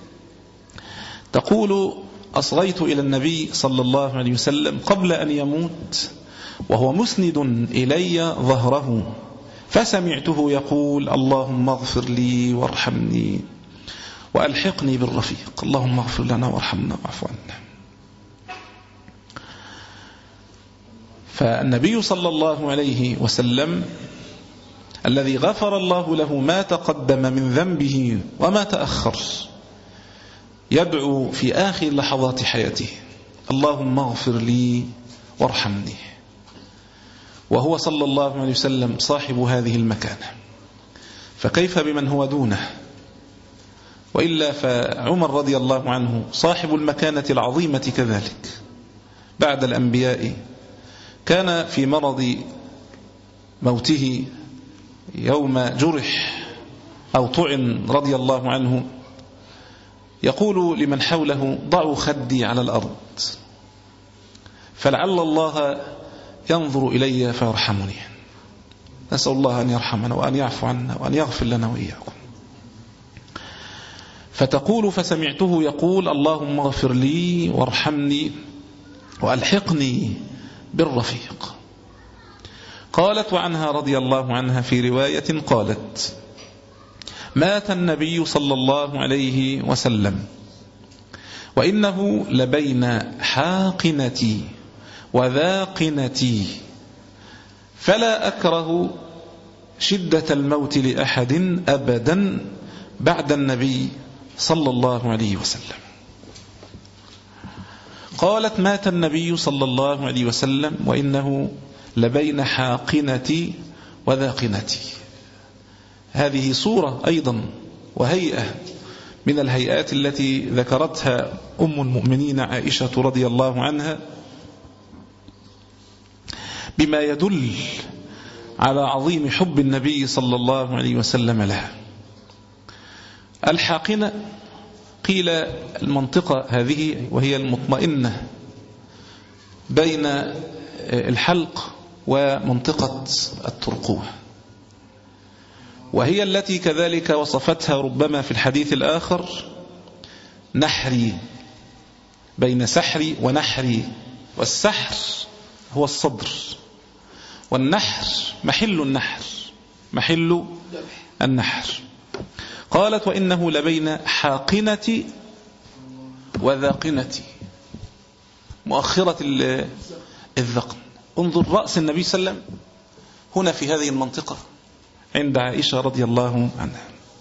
تقول أصغيت إلى النبي صلى الله عليه وسلم قبل أن يموت وهو مسند إلي ظهره، فسمعته يقول اللهم اغفر لي وارحمني وألحقني بالرفيق، اللهم اغفر لنا وارحمنا واعف عنا. فالنبي صلى الله عليه وسلم الذي غفر الله له ما تقدم من ذنبه وما تأخر يدعو في آخر لحظات حياته اللهم اغفر لي وارحمني، وهو صلى الله عليه وسلم صاحب هذه المكانة، فكيف بمن هو دونه؟ وإلا فعمر رضي الله عنه صاحب المكانة العظيمة كذلك بعد الأنبياء، كان في مرض موته يوم جرح أو طعن رضي الله عنه يقول لمن حوله ضعوا خدي على الأرض فلعل الله ينظر إلي فيرحمني. نسأل الله أن يرحمنا وأن يعفو عنا وأن يغفر لنا وإياكم. فتقول فسمعته يقول اللهم اغفر لي وارحمني وألحقني بالرفيق. قالت وعنها رضي الله عنها في رواية قالت مات النبي صلى الله عليه وسلم وإنه لبين حاقنتي وذاقنتي، فلا أكره شدة الموت لأحد أبدا بعد النبي صلى الله عليه وسلم. قالت مات النبي صلى الله عليه وسلم وإنه لبين حاقنتي وذاقنتي. هذه صورة أيضا وهيئة من الهيئات التي ذكرتها أم المؤمنين عائشة رضي الله عنها بما يدل على عظيم حب النبي صلى الله عليه وسلم لها. الحاقنة قيل المنطقة هذه وهي المطمئنة بين الحلق ومنطقة الترقوة، وهي التي كذلك وصفتها ربما في الحديث الآخر نحري، بين سحري ونحري، والسحر هو الصدر والنحر محل النحر محل النحر. قالت وإنه لبين حاقنتي وذاقنتي، مؤخرة الذقن. انظر رأس النبي صلى الله عليه وسلم هنا في هذه المنطقة عند عائشة رضي الله عنها.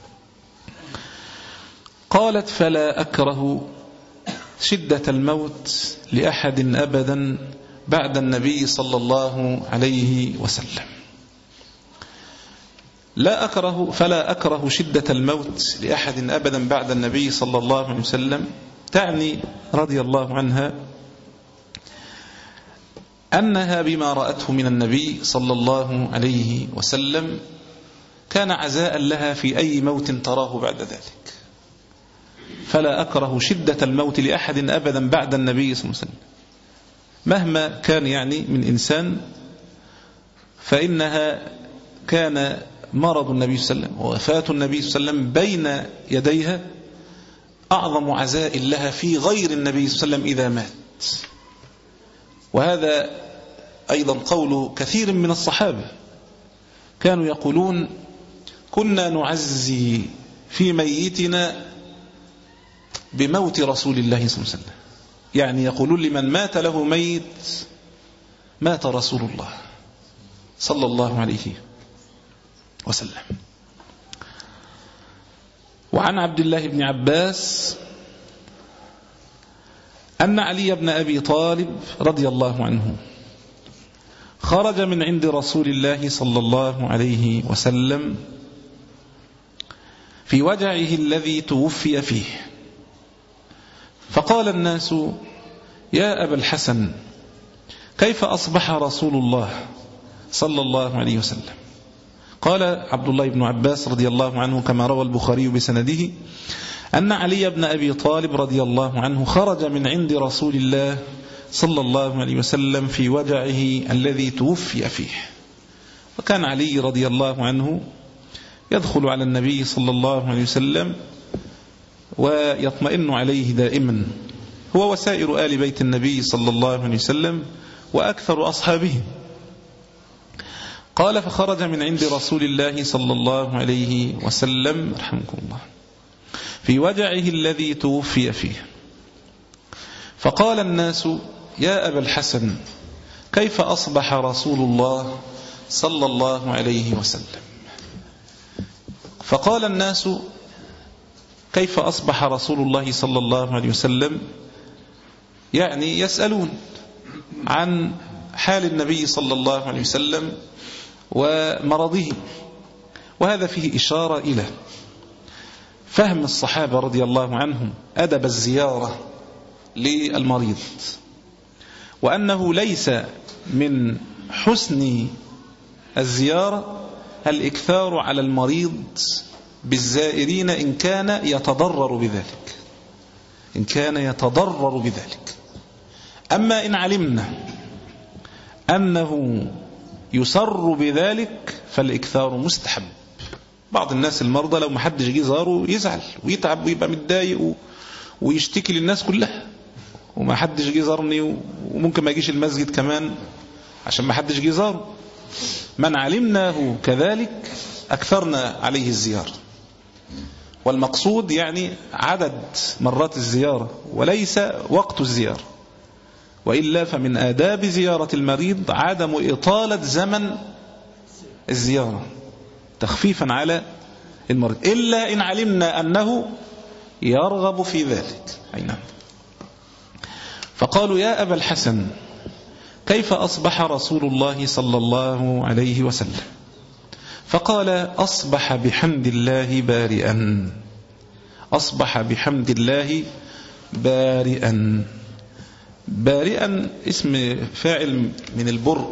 قالت فلا أكره شدة الموت لأحد أبدا بعد النبي صلى الله عليه وسلم. لا أكره فلا أكره شدة الموت لأحد أبدا بعد النبي صلى الله عليه وسلم، تعني رضي الله عنها أنها بما رأته من النبي صلى الله عليه وسلم كان عزاء لها في أي موت تراه بعد ذلك. فلا أكره شدة الموت لأحد أبدا بعد النبي صلى الله عليه وسلم مهما كان يعني من إنسان، فإنها كان مرض النبي صلى الله عليه وسلم ووفاة النبي صلى الله عليه وسلم بين يديها أعظم عزاء لها في غير النبي صلى الله عليه وسلم إذا مات. وهذا أيضا قول كثير من الصحابة، كانوا يقولون كنا نعزي في ميتنا بموت رسول الله صلى الله عليه وسلم، يعني يقولون لمن مات له ميت مات رسول الله صلى الله عليه وسلم. وعن عبد الله بن عباس أن علي بن أبي طالب رضي الله عنه خرج من عند رسول الله صلى الله عليه وسلم في وجعه الذي توفي فيه، فقال الناس يا أبا الحسن كيف أصبح رسول الله صلى الله عليه وسلم؟ قال عبد الله بن عباس رضي الله عنه كما روى البخاري بسنده أن علي بن أبي طالب رضي الله عنه خرج من عند رسول الله صلى الله عليه وسلم في وجعه الذي توفي فيه. وكان علي رضي الله عنه يدخل على النبي صلى الله عليه وسلم ويطمئن عليه دائما، هو وسائر آل بيت النبي صلى الله عليه وسلم وأكثر أصحابه. قال فخرج من عند رسول الله صلى الله عليه وسلم رحمكم الله في وجعه الذي توفي فيه، فقال الناس يا أبا الحسن كيف أصبح رسول الله صلى الله عليه وسلم؟ فقال الناس كيف أصبح رسول الله صلى الله عليه وسلم، يعني يسألون عن حال النبي صلى الله عليه وسلم ومرضه. وهذا فيه إشارة إلى فهم الصحابة رضي الله عنهم أدب الزيارة للمريض، وأنه ليس من حسن الزيارة الإكثار على المريض بالزائرين إن كان يتضرر بذلك إن كان يتضرر بذلك أما إن علمنا أنه يسر بذلك فالإكثار مستحب. بعض الناس المرضى لو ما حدش جه زاره يزعل ويتعب ويبقى متضايق ويشتكي للناس كلها، وما حدش جه زارني وممكن ما يجيش المسجد كمان عشان ما حدش جه زاره. من علمناه كذلك أكثرنا عليه الزيارة، والمقصود يعني عدد مرات الزيارة وليس وقت الزيارة، وإلا فمن آداب زيارة المريض عدم إطالة زمن الزيارة تخفيفا على المريض، إلا إن علمنا أنه يرغب في ذلك. أي نعم. فقالوا يا أبا الحسن كيف أصبح رسول الله صلى الله عليه وسلم؟ فقال أصبح بحمد الله بارئا أصبح بحمد الله بارئا بارئا اسم فاعل من البرء،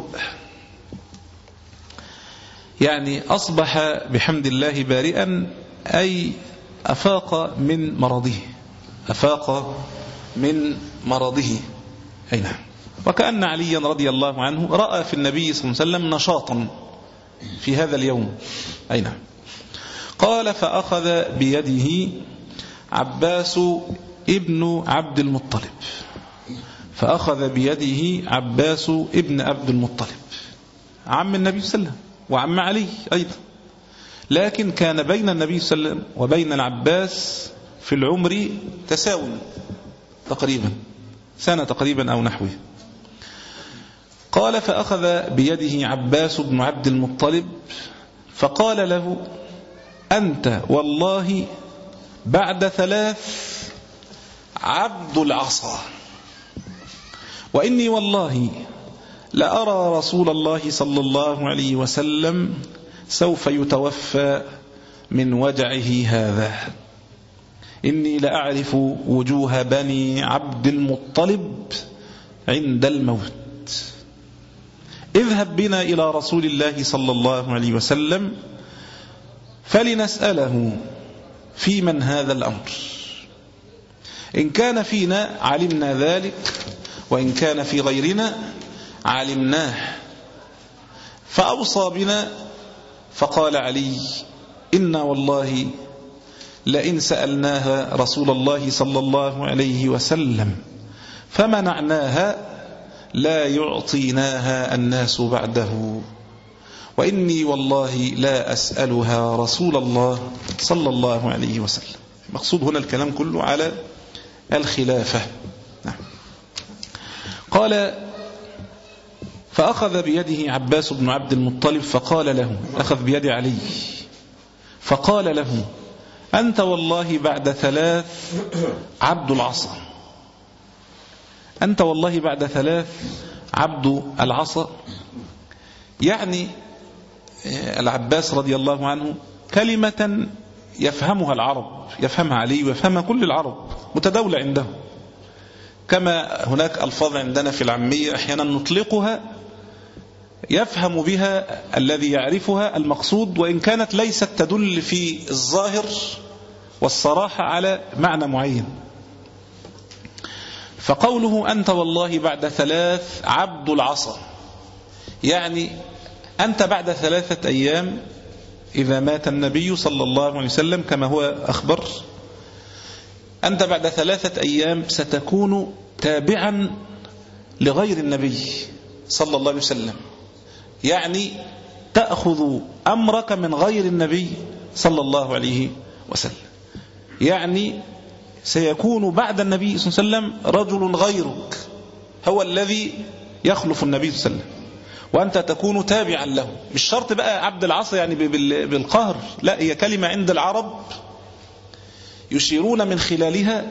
يعني أصبح بحمد الله بارئا أي أفاق من مرضه أفاق من مرضه. أي نعم. وكأن عليا رضي الله عنه رأى في النبي صلى الله عليه وسلم نشاطا في هذا اليوم. أي نعم. قال فأخذ بيده عباس ابن عبد المطلب فأخذ بيده عباس ابن عبد المطلب عم النبي صلى الله عليه وسلم وعم علي أيضا، لكن كان بين النبي صلى الله عليه وسلم وبين العباس في العمر تساوي تقريبا سنة تقريبا أو نحوه. قال فأخذ بيده عباس بن عبد المطلب فقال له أنت والله بعد ثلاث عبد العصا، وإني والله لأرى رسول الله صلى الله عليه وسلم سوف يتوفى من وجعه هذا. إني لأعرف وجوه بني عبد المطلب عند الموت. اذهب بنا إلى رسول الله صلى الله عليه وسلم فلنسأله في من هذا الأمر. إن كان فينا علمنا ذلك، وإن كان في غيرنا علمناه. فأوصى بنا فقال علي: إنا والله لئن سألناها رسول الله صلى الله عليه وسلم فمنعناها لا يعطيناها الناس بعده، وإني والله لا أسألها رسول الله صلى الله عليه وسلم. مقصود هنا الكلام كله على الخلافة. نعم. قال: فأخذ بيده عباس بن عبد المطلب فقال له، أخذ بيد علي فقال له: أنت والله بعد ثلاث عبد العصا، أنت والله بعد ثلاث عبد العصا. يعني العباس رضي الله عنه كلمة يفهمها العرب، يفهمها علي ويفهمها كل العرب، متداولة عنده، كما هناك ألفاظ عندنا في العامية أحيانا نطلقها يفهم بها الذي يعرفها المقصود، وإن كانت ليست تدل في الظاهر والصراحة على معنى معين. فقوله أنت والله بعد ثلاث عبد العصا، يعني أنت بعد ثلاثة أيام إذا مات النبي صلى الله عليه وسلم كما هو أخبر، أنت بعد ثلاثة أيام ستكون تابعا لغير النبي صلى الله عليه وسلم، يعني تأخذ أمرك من غير النبي صلى الله عليه وسلم. يعني سيكون بعد النبي صلى الله عليه وسلم رجل غيرك هو الذي يخلف النبي صلى الله عليه وسلم، وأنت تكون تابعا له. مش شرط بقى عبد العصا يعني بالقهر، لا، هي كلمة عند العرب يشيرون من خلالها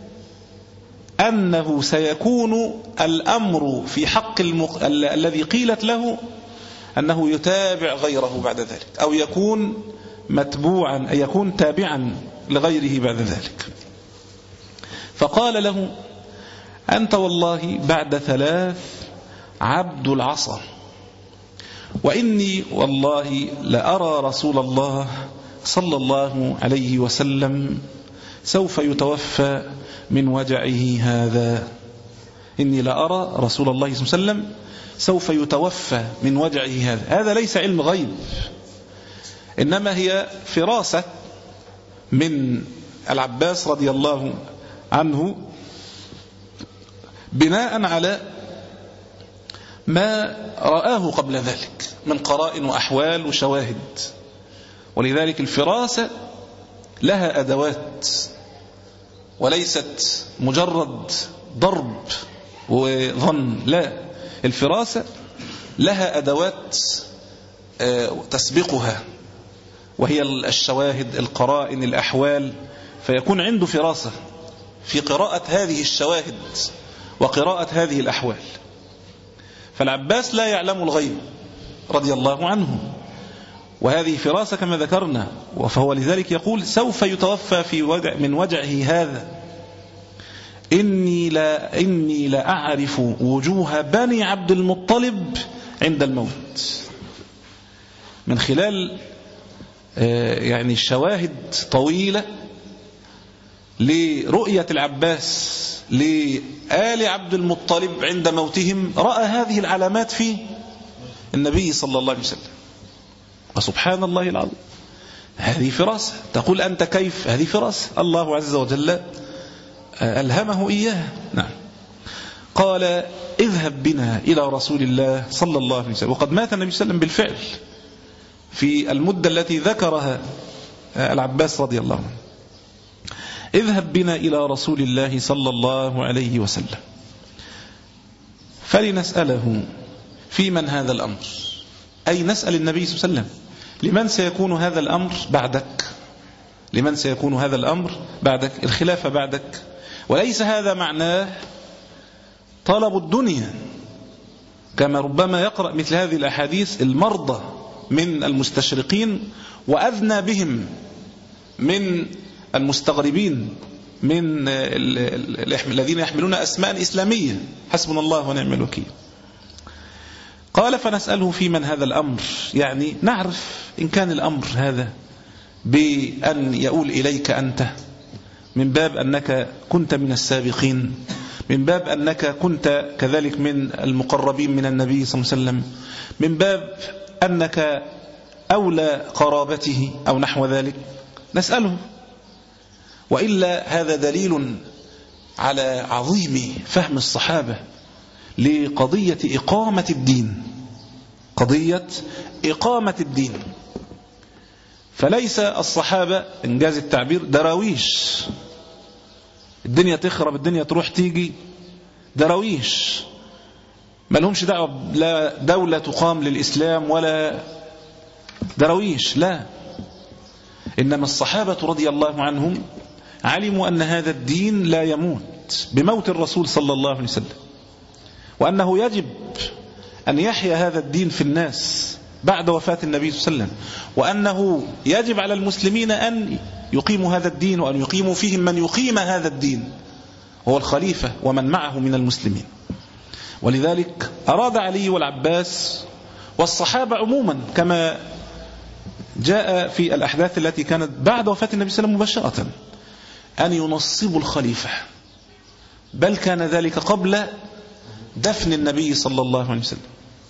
أنه سيكون الأمر في حق المق... ال... الذي قيلت له أنه يتابع غيره بعد ذلك، أو يكون متبوعا، أي يكون تابعا لغيره بعد ذلك. فقال له أنت والله بعد ثلاث عبد العصا، وإني والله لأرى رسول الله صلى الله عليه وسلم سوف يتوفى من وجعه هذا. إني لأرى رسول الله صلى الله عليه وسلم سوف يتوفى من وجعه هذا. هذا ليس علم غيب، إنما هي فراسة من العباس رضي الله عنه بناء على ما رآه قبل ذلك من قرائن وأحوال وشواهد. ولذلك الفراسة لها أدوات، وليست مجرد ضرب وظن، لا، الفراسة لها أدوات تسبقها، وهي الشواهد، القرائن، الأحوال. فيكون عنده فراسة في قراءة هذه الشواهد وقراءة هذه الأحوال. فالعباس لا يعلم الغيب رضي الله عنه، وهذه فراسة كما ذكرنا. فهو لذلك يقول سوف يتوفى في وجع من وجعه هذا. إني لا إني لأعرف وجوه بني عبد المطلب عند الموت. من خلال يعني الشواهد طويلة لرؤية العباس لآل عبد المطلب عند موتهم، رأى هذه العلامات في النبي صلى الله عليه وسلم. وسبحان الله العظيم، هذه فراسة. تقول أنت كيف؟ هذه فراسة الله عز وجل ألهمه إياه. نعم. قال اذهب بنا إلى رسول الله صلى الله عليه وسلم. وقد مات النبي صلى الله عليه وسلم بالفعل في المدة التي ذكرها العباس رضي الله عنه. اذهب بنا إلى رسول الله صلى الله عليه وسلم فلنسأله في من هذا الأمر، أي نسأل النبي صلى الله عليه وسلم لمن سيكون هذا الأمر بعدك، لمن سيكون هذا الأمر بعدك، الخلافة بعدك. وليس هذا معناه طلب الدنيا، كما ربما يقرأ مثل هذه الأحاديث المرضى من المستشرقين وأذنى بهم من المستغربين من الذين يحملون أسماء إسلامية. حسبنا الله ونعم الوكيل. قال فنسأله في من هذا الأمر، يعني نعرف إن كان الأمر هذا بأن يؤول إليك أنت من باب أنك كنت من السابقين، من باب أنك كنت كذلك من المقربين من النبي صلى الله عليه وسلم، من باب أنك أولى قرابته أو نحو ذلك، نسأله. وإلا هذا دليل على عظيم فهم الصحابة لقضية إقامة الدين، قضية إقامة الدين. فليس الصحابة إنجاز التعبير دراويش، الدنيا تخرب الدنيا تروح تيجي، دراويش ما لهمش دعوة لا دولة تقام للإسلام ولا دراويش، لا. إنما الصحابة رضي الله عنهم علموا أن هذا الدين لا يموت بموت الرسول صلى الله عليه وسلم، وأنه يجب أن يحيا هذا الدين في الناس بعد وفاة النبي صلى الله عليه وسلم، وأنه يجب على المسلمين أن يقيموا هذا الدين، وأن يقيموا فيهم من يقيم هذا الدين هو الخليفة ومن معه من المسلمين. ولذلك أراد علي والعباس والصحابة عموما كما جاء في الأحداث التي كانت بعد وفاة النبي صلى الله عليه وسلم مباشرة أن ينصبوا الخليفة، بل كان ذلك قبل دفن النبي صلى الله عليه وسلم.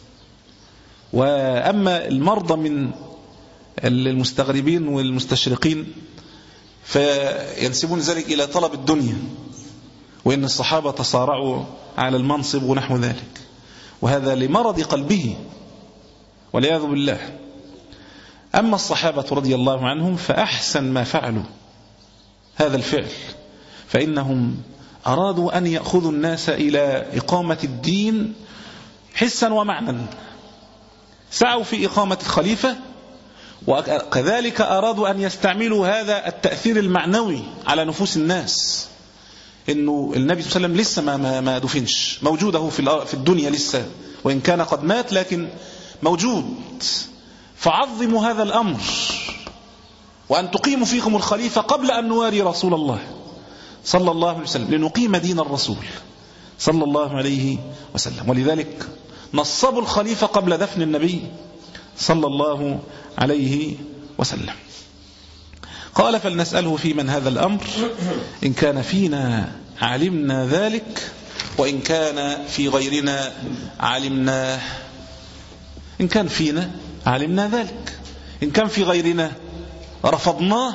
وأما المرضى من المستغربين والمستشرقين فينسبون ذلك إلى طلب الدنيا، وإن الصحابة تصارعوا على المنصب ونحو ذلك، وهذا لمرض قلبه والعياذ بالله. أما الصحابة رضي الله عنهم فأحسن ما فعلوا هذا الفعل، فإنهم أرادوا أن يأخذوا الناس إلى إقامة الدين حسا ومعنى، سعوا في إقامة الخليفة، وكذلك أرادوا أن يستعملوا هذا التأثير المعنوي على نفوس الناس، إنه النبي صلى الله عليه وسلم لسه ما, ما, ما دفنش، موجوده في الدنيا لسه، وإن كان قد مات لكن موجود، فعظموا هذا الأمر، وأن تقيموا فيكم الخليفة قبل أن نواري رسول الله صلى الله عليه وسلم، لنقيم دين الرسول صلى الله عليه وسلم. ولذلك نصبوا الخليفة قبل دفن النبي صلى الله عليه وسلم. قال فلنسأله في من هذا الأمر، إن كان فينا علمنا ذلك، وإن كان في غيرنا علمناه. إن كان فينا علمنا ذلك، إن كان في غيرنا رفضناه.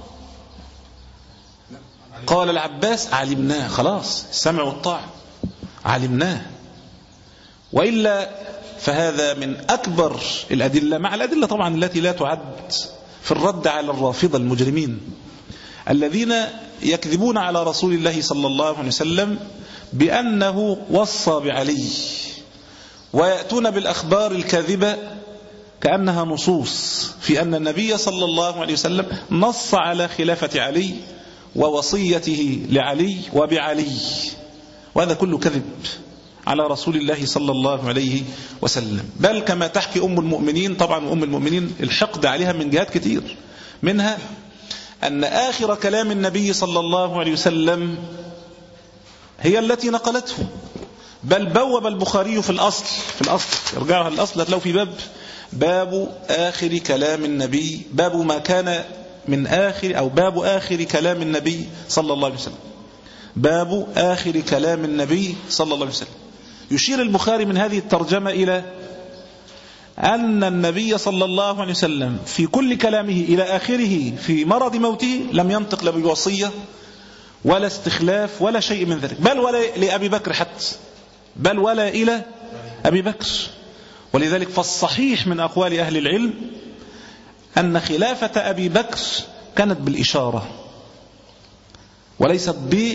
قال العباس علمناه، خلاص السمع والطاعة علمناه. وإلا فهذا من أكبر الأدلة، مع الأدلة طبعا التي لا تعد، في الرد على الرافضة المجرمين الذين يكذبون على رسول الله صلى الله عليه وسلم بأنه وصى بعلي، ويأتون بالأخبار الكاذبة كأنها نصوص في أن النبي صلى الله عليه وسلم نص على خلافة علي ووصيته لعلي وبعلي، وهذا كله كذب على رسول الله صلى الله عليه وسلم. بل كما تحكي أم المؤمنين، طبعا أم المؤمنين الحقد عليها من جهات كتير، منها أن آخر كلام النبي صلى الله عليه وسلم هي التي نقلته، بل بوب البخاري في الأصل في الأصل ارجعوا الأصل هتلاقوا في باب باب آخر كلام النبي، باب ما كان من آخر أو باب آخر كلام النبي صلى الله عليه وسلم، باب آخر كلام النبي صلى الله عليه وسلم. يشير البخاري من هذه الترجمة إلى أن النبي صلى الله عليه وسلم في كل كلامه إلى آخره في مرض موته لم ينطق لا بوصية ولا استخلاف ولا شيء من ذلك، بل ولا لأبي بكر حتى، بل ولا إلى أبي بكر. ولذلك فالصحيح من أقوال أهل العلم أن خلافة أبي بكر كانت بالإشارة وليست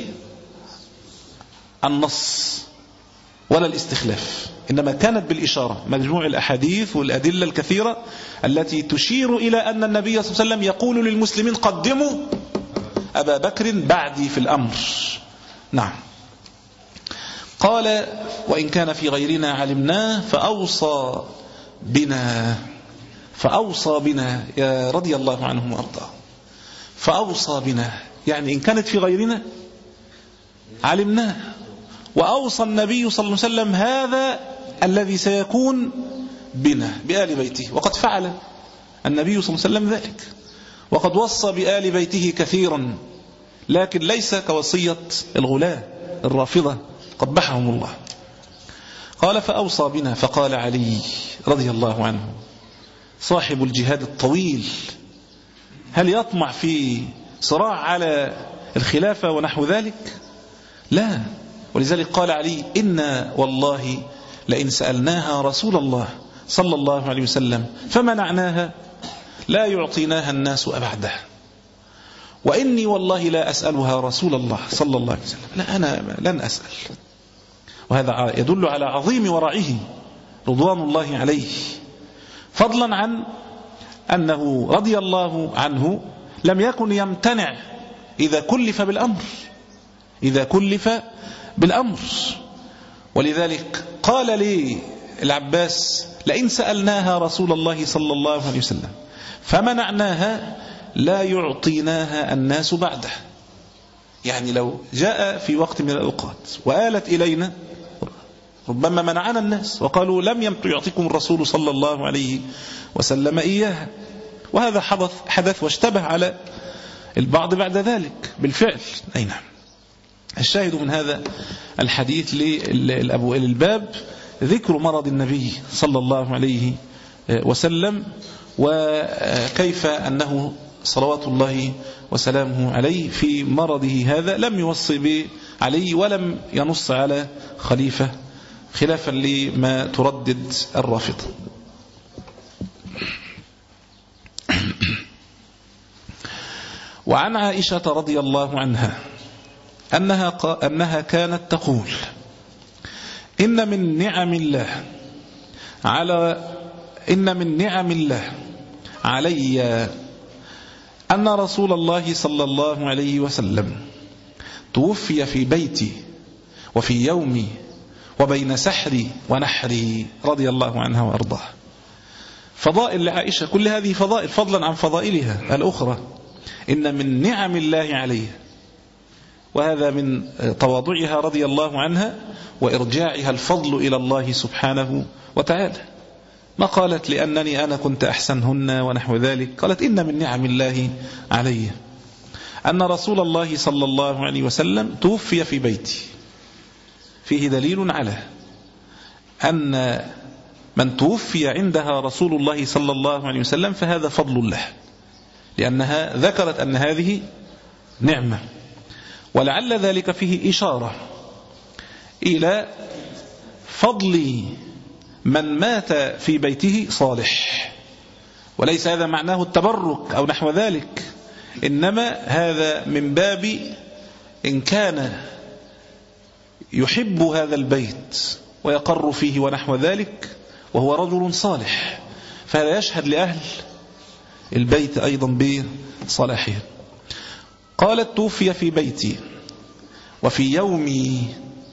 بالنص ولا الاستخلاف، إنما كانت بالإشارة، مجموع الأحاديث والأدلة الكثيرة التي تشير إلى أن النبي صلى الله عليه وسلم يقول للمسلمين قدموا أبا بكر بعدي في الأمر. نعم. قال وإن كان في غيرنا علمناه فأوصى بنا فأوصى بنا يا رضي الله عنهم وأرضاه. فأوصى بنا يعني إن كانت في غيرنا علمناه، وأوصى النبي صلى الله عليه وسلم هذا الذي سيكون بنا بآل بيته، وقد فعل النبي صلى الله عليه وسلم ذلك، وقد وصى بآل بيته كثيرا، لكن ليس كوصية الغلاة الرافضة قبحهم الله. قال فأوصى بنا. فقال علي رضي الله عنه صاحب الجهاد الطويل هل يطمع في صراع على الخلافة ونحو ذلك؟ لا. ولذلك قال علي إنا والله لئن سألناها رسول الله صلى الله عليه وسلم فمنعناها لا يعطيناها الناس أبعده، وإني والله لا أسألها رسول الله صلى الله عليه وسلم، لا أنا لن أسأل. وهذا يدل على عظيم ورعه رضوان الله عليه، فضلا عن أنه رضي الله عنه لم يكن يمتنع إذا كلف بالأمر إذا كلف بالأمر ولذلك قال لي العباس لئن سألناها رسول الله صلى الله عليه وسلم فمنعناها لا يعطيناها الناس بعده. يعني لو جاء في وقت من الأوقات وآلت إلينا ربما منعنا الناس وقالوا لم يعطيكم الرسول صلى الله عليه وسلم إياها، وهذا حدث, حدث واشتبه على البعض بعد ذلك بالفعل. أي نعم. الشاهد من هذا الحديث للباب ذكر مرض النبي صلى الله عليه وسلم، وكيف أنه صلوات الله وسلامه عليه في مرضه هذا لم يوصي به عليه ولم ينص على خليفة خلافا لما تردد الرافضة. وعن عائشة رضي الله عنها أنها, أنها كانت تقول إن من نعم الله على إن من نعم الله علي أن رسول الله صلى الله عليه وسلم توفي في بيتي وفي يومي وبين سحري ونحري رضي الله عنها وأرضاه. فضائل لعائشة، كل هذه فضائل فضلا عن فضائلها الأخرى. إن من نعم الله عليه، وهذا من تواضعها رضي الله عنها وإرجاعها الفضل إلى الله سبحانه وتعالى. ما قالت لأنني أنا كنت أحسنهن ونحو ذلك، قالت إن من نعم الله علي أن رسول الله صلى الله عليه وسلم توفي في بيتي. فيه دليل على أن من توفي عندها رسول الله صلى الله عليه وسلم فهذا فضل الله، لأنها ذكرت أن هذه نعمة، ولعل ذلك فيه إشارة إلى فضل من مات في بيته صالح، وليس هذا معناه التبرك أو نحو ذلك، إنما هذا من باب إن كان يحب هذا البيت ويقر فيه ونحو ذلك وهو رجل صالح، فهذا يشهد لأهل البيت أيضا بصلاحه. قالت توفي في بيتي وفي يومي.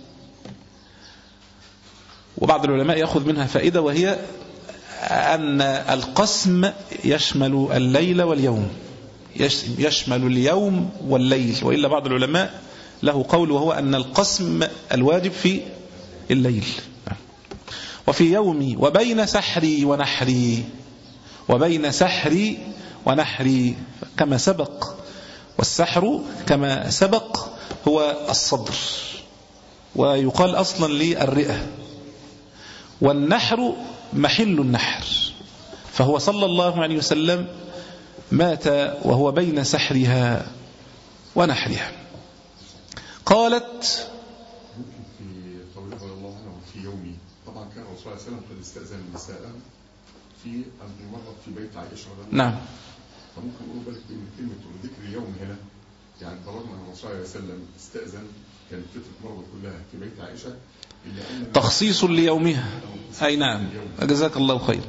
وبعض العلماء يأخذ منها فائدة، وهي أن القسم يشمل الليل واليوم، يشمل اليوم والليل، وإلا بعض العلماء له قول وهو أن القسم الواجب في الليل. وفي يومي وبين سحري ونحري، وبين سحري ونحري كما سبق، والسحر كما سبق هو الصدر، ويقال أصلا للرئة، والنحر محل النحر، فهو صلى الله عليه وسلم مات وهو بين سحرها ونحرها. قالت في قوله رضي الله عنه في يومي، طبعا كان الرسول صلى الله عليه وسلم قد استأذن نساءه في أن مرض في بيت عائشة. نعم. فممكن نقول بالك بأن كلمة ذكر يوم هنا يعني طالما أن الرسول صلى الله عليه وسلم استأذن كانت فترة مرض كلها في بيت عائشة، تخصيص ليومها. أي نعم، جزاك الله خير.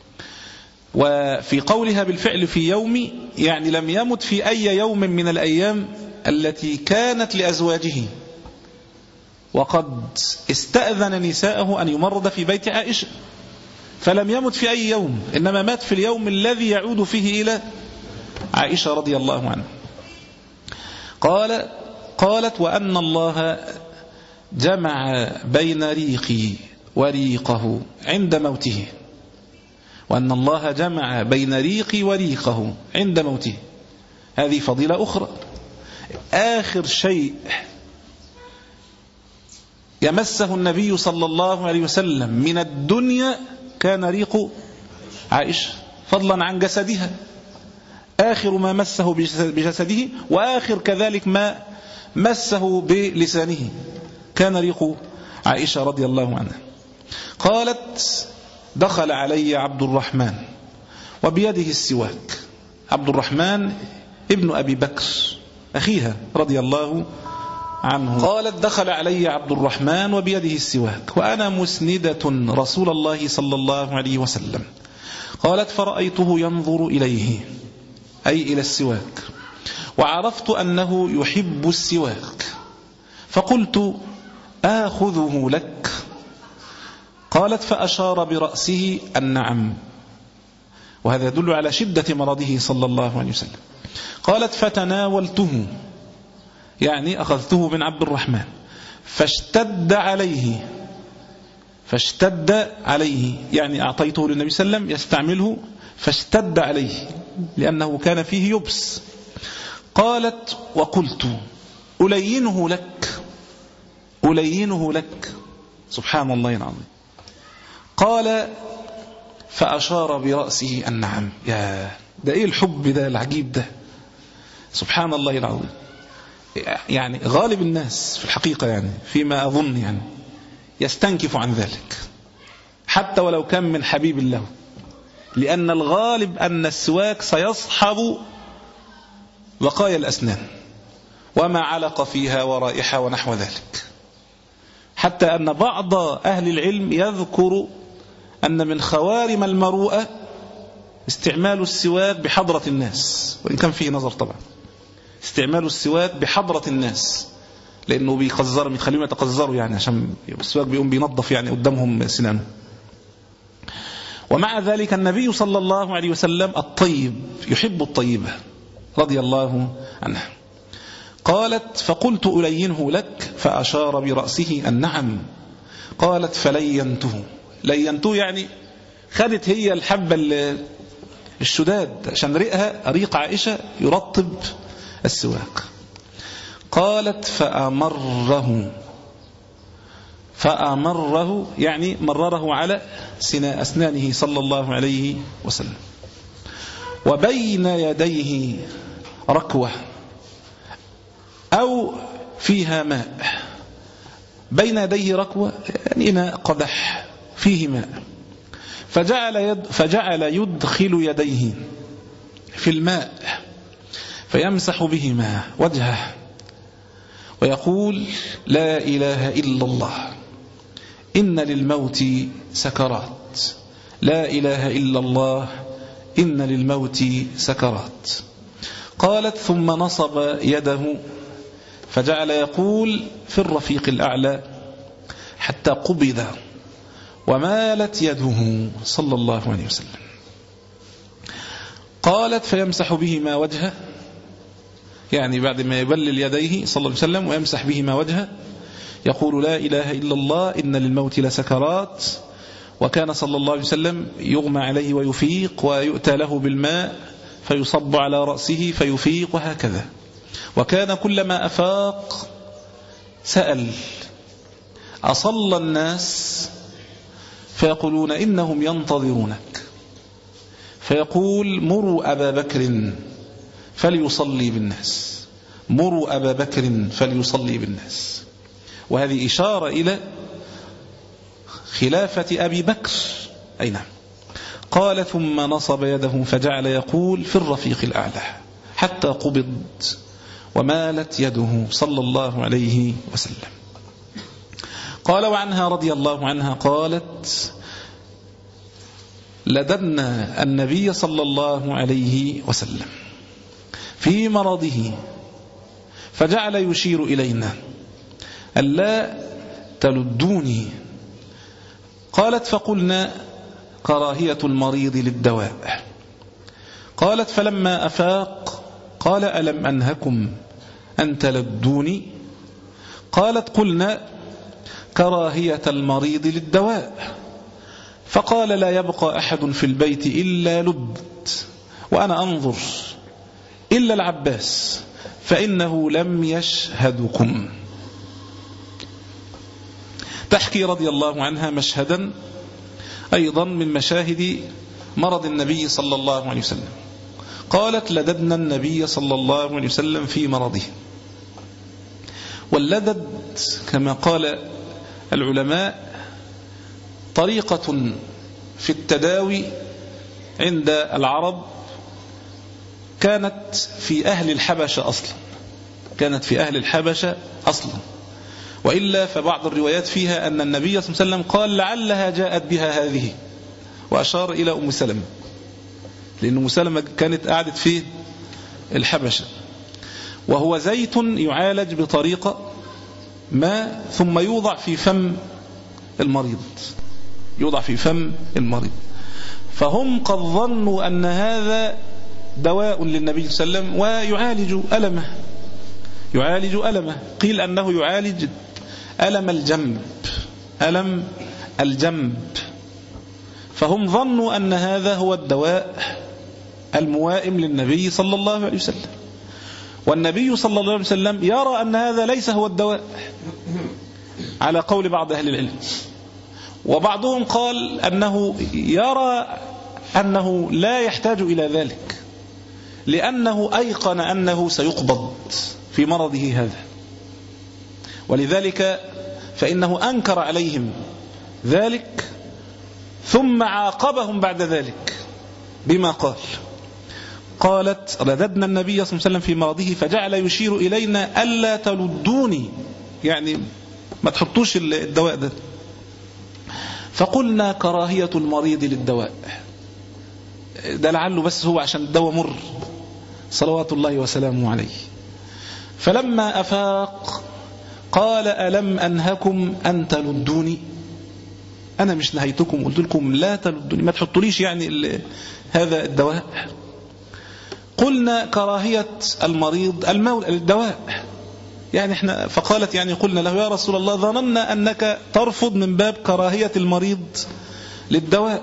وفي قولها بالفعل في يومي يعني لم يمت في أي يوم من الأيام التي كانت لأزواجه، وقد استأذن نساءه أن يمرض في بيت عائشة، فلم يمت في أي يوم، إنما مات في اليوم الذي يعود فيه إلى عائشة رضي الله عنها. قال قالت وأن الله جمع بين ريقي وريقه عند موته، وأن الله جمع بين ريقي وريقه عند موته. هذه فضيلة أخرى. آخر شيء يمسه النبي صلى الله عليه وسلم من الدنيا كان ريق عائشة، فضلا عن جسدها. آخر ما مسه بجسده، وآخر كذلك ما مسه بلسانه كان ريق عائشة رضي الله عنها. قالت دخل علي عبد الرحمن وبيده السواك. عبد الرحمن ابن أبي بكر أخيها رضي الله عنه. قالت دخل علي عبد الرحمن وبيده السواك وأنا مسندة رسول الله صلى الله عليه وسلم. قالت فرأيته ينظر إليه، أي إلى السواك، وعرفت أنه يحب السواك، فقلت آخذه لك؟ قالت فأشار برأسه النعم، وهذا يدل على شدة مرضه صلى الله عليه وسلم. قالت فتناولته، يعني أخذته من عبد الرحمن، فاشتد عليه فاشتد عليه يعني أعطيته للنبي صلى الله عليه وسلم يستعمله، فاشتد عليه لأنه كان فيه يبس. قالت وقلت ألينه لك ألينه لك سبحان الله العظيم. قال فأشار برأسه النعم. يا ده إيه الحب ده العجيب ده، سبحان الله العظيم. يعني غالب الناس في الحقيقة يعني فيما أظن يعني يستنكف عن ذلك حتى ولو كان من حبيب الله، لأن الغالب أن السواك سيصحب بقايا الأسنان وما علق فيها ورائحة ونحو ذلك، حتى أن بعض أهل العلم يذكر أن من خوارم المروءة استعمال السواك بحضرة الناس، وإن كان فيه نظر طبعا، استعمال السواك بحضرة الناس، لأنه بيقذر بيخليهم يتقذروا يعني، عشان السواك بيقوم بينظف يعني قدامهم سنانه. ومع ذلك النبي صلى الله عليه وسلم الطيب يحب الطيبة رضي الله عنه. قالت فقلت ألينه لك، فأشار برأسه النعم. قالت فلينته. لينته يعني خدت هي الحبة الشداد عشان ريقها ريق عائشة يرطب السواك. قالت فأمره فأمره يعني مرره على أسنانه صلى الله عليه وسلم. وبين يديه ركوة أو فيها ماء. بين يديه ركوة يعني إناء قدح فيه ماء، فجعل, يد فجعل يدخل يديه في الماء فيمسح بهما وجهه ويقول لا إله إلا الله إن للموت سكرات، لا إله إلا الله إن للموت سكرات. قالت ثم نصب يده فجعل يقول في الرفيق الأعلى حتى قبض ومالت يده صلى الله عليه وسلم. قالت فيمسح بهما وجهه، يعني بعد ما يبلل يديه صلى الله عليه وسلم ويمسح بهما وجهه يقول لا إله إلا الله إن للموت لسكرات. وكان صلى الله عليه وسلم يغمى عليه ويفيق، ويؤتى له بالماء فيصب على رأسه فيفيق، وهكذا. وكان كلما أفاق سأل أصلى الناس؟ فيقولون إنهم ينتظرونك، فيقول مروا أبا بكر فليصلي بالناس، مروا أبا بكر فليصلي بالناس. وهذه إشارة إلى خلافة أبي بكر. أي نعم. قال ثم نصب يده فجعل يقول في الرفيق الأعلى حتى قبض ومالت يده صلى الله عليه وسلم. قال وعنها رضي الله عنها قالت لدنا النبي صلى الله عليه وسلم في مرضه فجعل يشير إلينا ألا تلدوني. قالت فقلنا كراهية المريض للدواء. قالت فلما أفاق قال ألم أنهكم أن تلدوني؟ قالت قلنا كراهية المريض للدواء. فقال لا يبقى أحد في البيت إلا لد وأنا أنظر إلا العباس فإنه لم يشهدكم. تحكي رضي الله عنها مشهدا أيضا من مشاهد مرض النبي صلى الله عليه وسلم. قالت لددنا النبي صلى الله عليه وسلم في مرضه. واللدد كما قال العلماء طريقة في التداوي عند العرب كانت في أهل الحبشة أصلا كانت في أهل الحبشة أصلا وإلا فبعض الروايات فيها أن النبي صلى الله عليه وسلم قال لعلها جاءت بها هذه، وأشار إلى أم سلمة، لأن أم سلمة كانت قاعدة في الحبشة. وهو زيت يعالج بطريقة ما ثم يوضع في فم المريض يوضع في فم المريض فهم قد ظنوا أن هذا دواء للنبي صلى الله عليه وسلم ويعالج ألمه يعالج ألمه قيل أنه يعالج ألم الجنب ألم الجنب فهم ظنوا أن هذا هو الدواء الموائم للنبي صلى الله عليه وسلم. والنبي صلى الله عليه وسلم يرى أن هذا ليس هو الدواء على قول بعض أهل العلم، وبعضهم قال أنه يرى أنه لا يحتاج إلى ذلك لأنه أيقن أنه سيقبض في مرضه هذا، ولذلك فإنه أنكر عليهم ذلك ثم عاقبهم بعد ذلك بما قال. قالت رددنا النبي صلى الله عليه وسلم في مرضه فجعل يشير إلينا ألا تلدوني، يعني ما تحطوش الدواء ده. فقلنا كراهية المريض للدواء، ده لعله بس هو عشان الدواء مر صلوات الله وسلامه عليه. فلما أفاق قال ألم أنهكم أن تلدوني؟ أنا مش نهيتكم قلت لكم لا تلدوني، ما تحطوليش يعني هذا الدواء. قلنا كراهية المريض المولى للدواء، يعني احنا فقالت يعني قلنا له يا رسول الله ظننا أنك ترفض من باب كراهية المريض للدواء.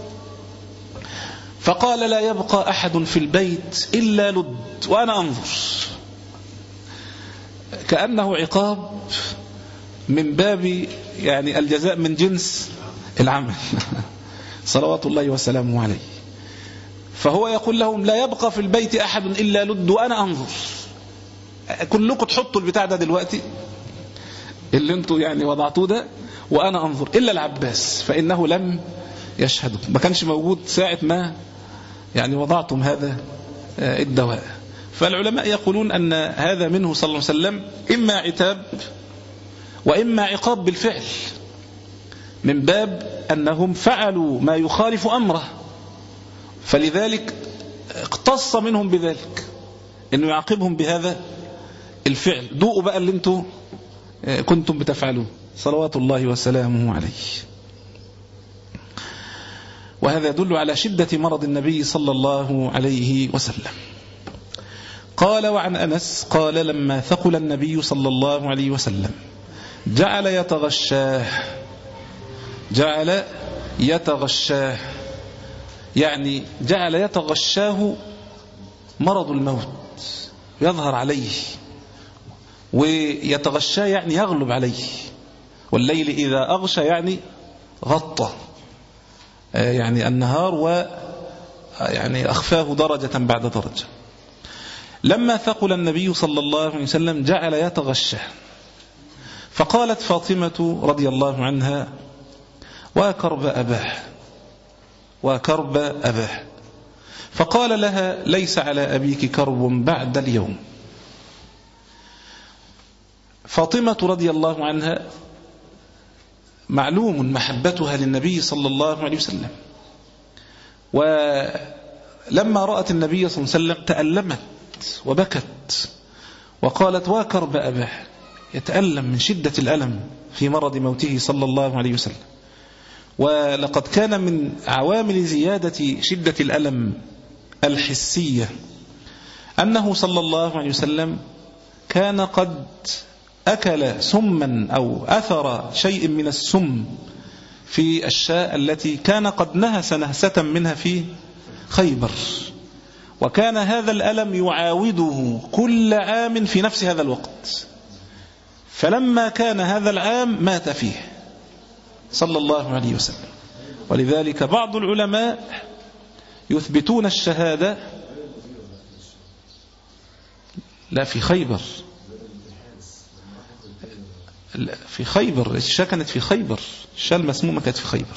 فقال لا يبقى أحد في البيت إلا لد وأنا أنظر، كأنه عقاب من باب يعني الجزاء من جنس العمل صلوات الله وسلامه عليه. فهو يقول لهم لا يبقى في البيت أحد إلا لد وأنا أنظر. كلكم تحطوا البتاع ده دلوقتي اللي انتوا يعني وضعتوه ده وأنا أنظر إلا العباس فإنه لم يشهده، ما كانش موجود ساعة ما يعني وضعتم هذا الدواء. فالعلماء يقولون أن هذا منه صلى الله عليه وسلم إما عتاب وإما عقاب بالفعل، من باب أنهم فعلوا ما يخالف أمره فلذلك اقتص منهم بذلك أنه يعاقبهم بهذا الفعل. دوقوا بقى اللي انتم كنتم بتفعلوه صلوات الله وسلامه عليه. وهذا يدل على شدة مرض النبي صلى الله عليه وسلم. قال وعن أنس قال لما ثقل النبي صلى الله عليه وسلم جعل يتغشاه جعل يتغشاه يعني جعل يتغشاه مرض الموت يظهر عليه، ويتغشاه يعني يغلب عليه، والليل إذا أغشى يعني غطى يعني النهار و يعني أخفاه درجة بعد درجة. لما ثقل النبي صلى الله عليه وسلم جعل يتغشى. فقالت فاطمة رضي الله عنها وكرب أباه وكرب أباه. فقال لها ليس على أبيك كرب بعد اليوم. فاطمة رضي الله عنها معلوم محبتها للنبي صلى الله عليه وسلم، ولما رأت النبي صلى الله عليه وسلم تألمت وبكت وقالت وكرب أباه، يتألم من شدة الألم في مرض موته صلى الله عليه وسلم. ولقد كان من عوامل زيادة شدة الألم الحسية أنه صلى الله عليه وسلم كان قد أكل سما أو أثر شيء من السم في الشاة التي كان قد نهس نهسة منها في خيبر، وكان هذا الألم يعاوده كل عام في نفس هذا الوقت، فلما كان هذا العام مات فيه صلى الله عليه وسلم. ولذلك بعض العلماء يثبتون الشهادة لا في خيبر، في خيبر الشاة كانت في خيبر، الشاة المسمومة كانت في خيبر.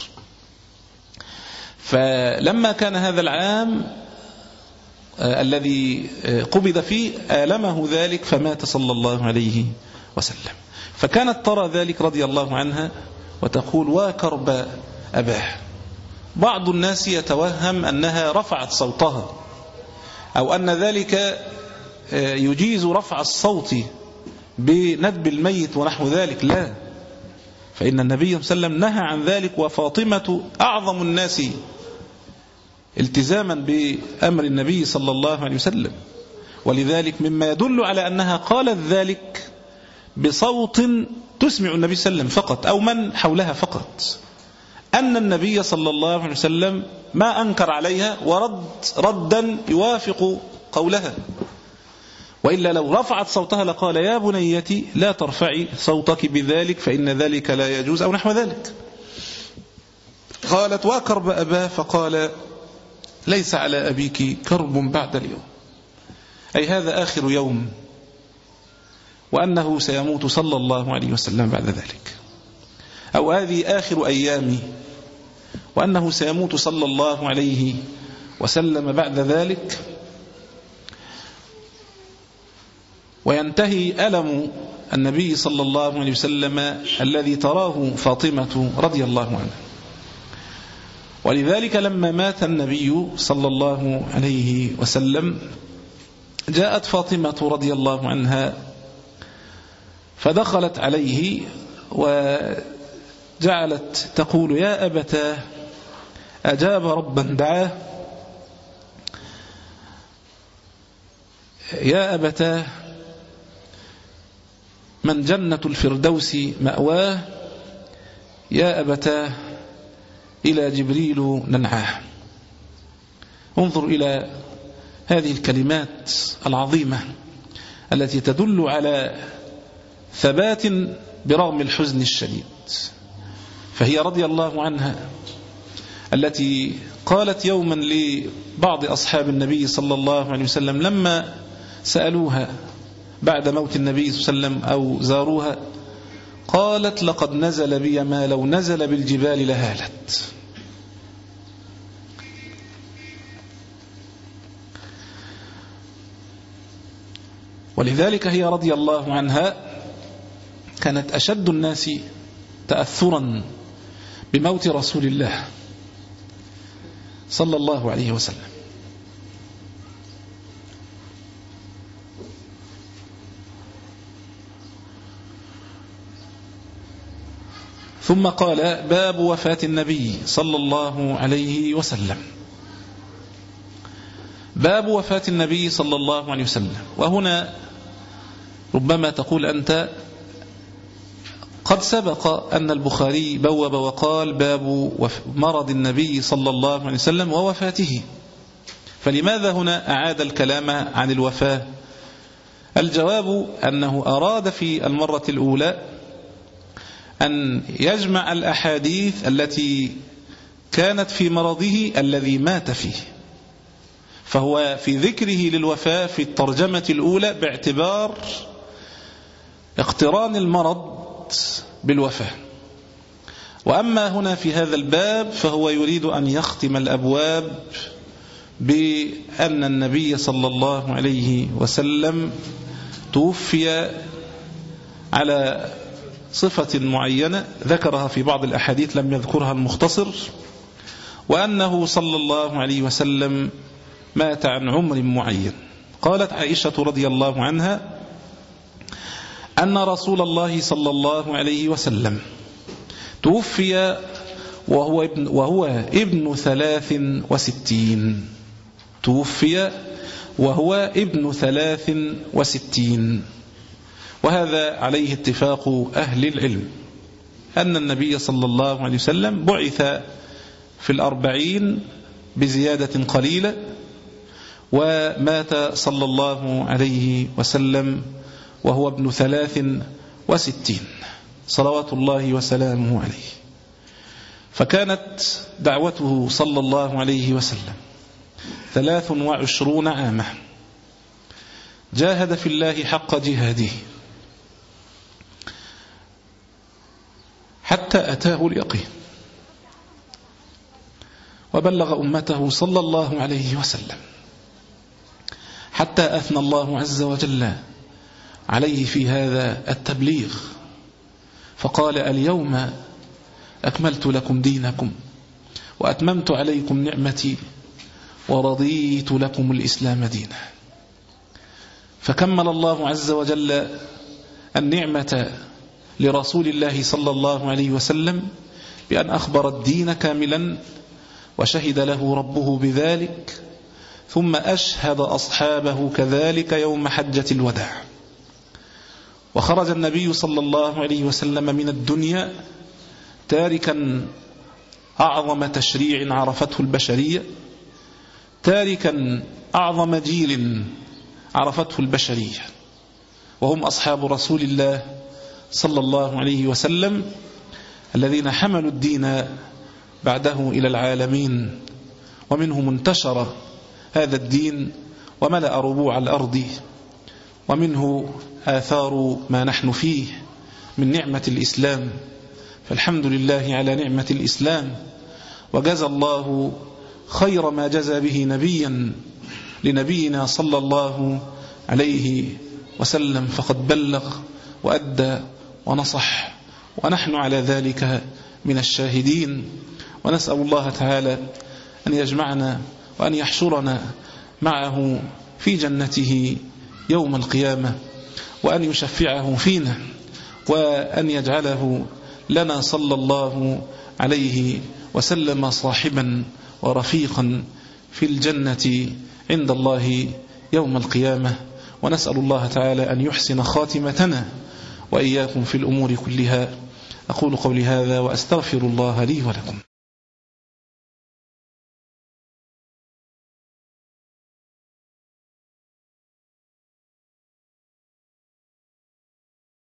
فلما كان هذا العام آه الذي آه قبض فيه آلمه ذلك فمات صلى الله عليه وسلم. فكانت ترى ذلك رضي الله عنها وتقول وكرب أباه. بعض الناس يتوهم أنها رفعت صوتها أو أن ذلك آه يجيز رفع الصوت بندب الميت ونحو ذلك، لا، فإن النبي صلى الله عليه وسلم نهى عن ذلك، وفاطمة أعظم الناس التزاما بأمر النبي صلى الله عليه وسلم. ولذلك مما يدل على أنها قالت ذلك بصوت تسمع النبي صلى الله عليه وسلم فقط أو من حولها فقط، أن النبي صلى الله عليه وسلم ما أنكر عليها ورد ردا يوافق قولها، وإلا لو رفعت صوتها لقال يا بنيتي لا ترفعي صوتك بذلك فإن ذلك لا يجوز أو نحو ذلك. قالت وكرب أباه، فقال ليس على أبيك كرب بعد اليوم، أي هذا آخر يوم، وأنه سيموت صلى الله عليه وسلم بعد ذلك، أو هذه آخر أيامي، وأنه سيموت صلى الله عليه وسلم بعد ذلك، وينتهي ألم النبي صلى الله عليه وسلم الذي تراه فاطمة رضي الله عنها. ولذلك لما مات النبي صلى الله عليه وسلم جاءت فاطمة رضي الله عنها فدخلت عليه وجعلت تقول يا أبتاه أجاب ربا دعاه، يا أبتاه من جنة الفردوس مأواه، يا أبتاه إلى جبريل ننعاه. انظر إلى هذه الكلمات العظيمة التي تدل على ثبات برغم الحزن الشديد. فهي رضي الله عنها التي قالت يوما لبعض أصحاب النبي صلى الله عليه وسلم لما سألوها بعد موت النبي صلى الله عليه وسلم أو زاروها، قالت لقد نزل بي ما لو نزل بالجبال لهالت. ولذلك هي رضي الله عنها كانت أشد الناس تأثرا بموت رسول الله صلى الله عليه وسلم. ثم قال باب وفاة النبي صلى الله عليه وسلم. باب وفاة النبي صلى الله عليه وسلم. وهنا ربما تقول أنت قد سبق أن البخاري بوب وقال باب مرض النبي صلى الله عليه وسلم ووفاته، فلماذا هنا أعاد الكلام عن الوفاة؟ الجواب أنه أراد في المرة الأولى أن يجمع الأحاديث التي كانت في مرضه الذي مات فيه، فهو في ذكره للوفاة في الترجمة الأولى باعتبار اقتران المرض بالوفاة. وأما هنا في هذا الباب فهو يريد أن يختم الأبواب بأن النبي صلى الله عليه وسلم توفي على صفة معينة ذكرها في بعض الأحاديث لم يذكرها المختصر، وأنه صلى الله عليه وسلم مات عن عمر معين. قالت عائشة رضي الله عنها أن رسول الله صلى الله عليه وسلم توفي وهو ابن, وهو ابن ثلاث وستين توفي وهو ابن ثلاث وستين. وهذا عليه اتفاق أهل العلم أن النبي صلى الله عليه وسلم بعث في الأربعين بزيادة قليلة، ومات صلى الله عليه وسلم وهو ابن ثلاث وستين صلوات الله وسلامه عليه. فكانت دعوته صلى الله عليه وسلم ثلاث وعشرون عاما، جاهد في الله حق جهاده حتى أتاه اليقين، وبلغ أمته صلى الله عليه وسلم حتى أثنى الله عز وجل عليه في هذا التبليغ، فقال: اليوم أكملت لكم دينكم وأتممت عليكم نعمتي ورضيت لكم الإسلام دينا. فكمل الله عز وجل النعمة لرسول الله صلى الله عليه وسلم بأن أخبر الدين كاملا وشهد له ربه بذلك، ثم أشهد أصحابه كذلك يوم حجة الوداع. وخرج النبي صلى الله عليه وسلم من الدنيا تاركا أعظم تشريع عرفته البشرية، تاركا أعظم جيل عرفته البشرية، وهم أصحاب رسول الله صلى الله عليه وسلم الذين حملوا الدين بعده إلى العالمين، ومنهم انتشر هذا الدين وملأ ربوع الأرض، ومنه آثار ما نحن فيه من نعمة الإسلام. فالحمد لله على نعمة الإسلام، وجزى الله خير ما جزى به نبيا لنبينا صلى الله عليه وسلم، فقد بلغ وأدى ونصح، ونحن على ذلك من الشاهدين. ونسأل الله تعالى أن يجمعنا وأن يحشرنا معه في جنته يوم القيامة، وأن يشفعه فينا، وأن يجعله لنا صلى الله عليه وسلم صاحبا ورفيقا في الجنة عند الله يوم القيامة. ونسأل الله تعالى أن يحسن خاتمتنا وإياكم في الأمور كلها. أقول قولي هذا وأستغفر الله لي ولكم.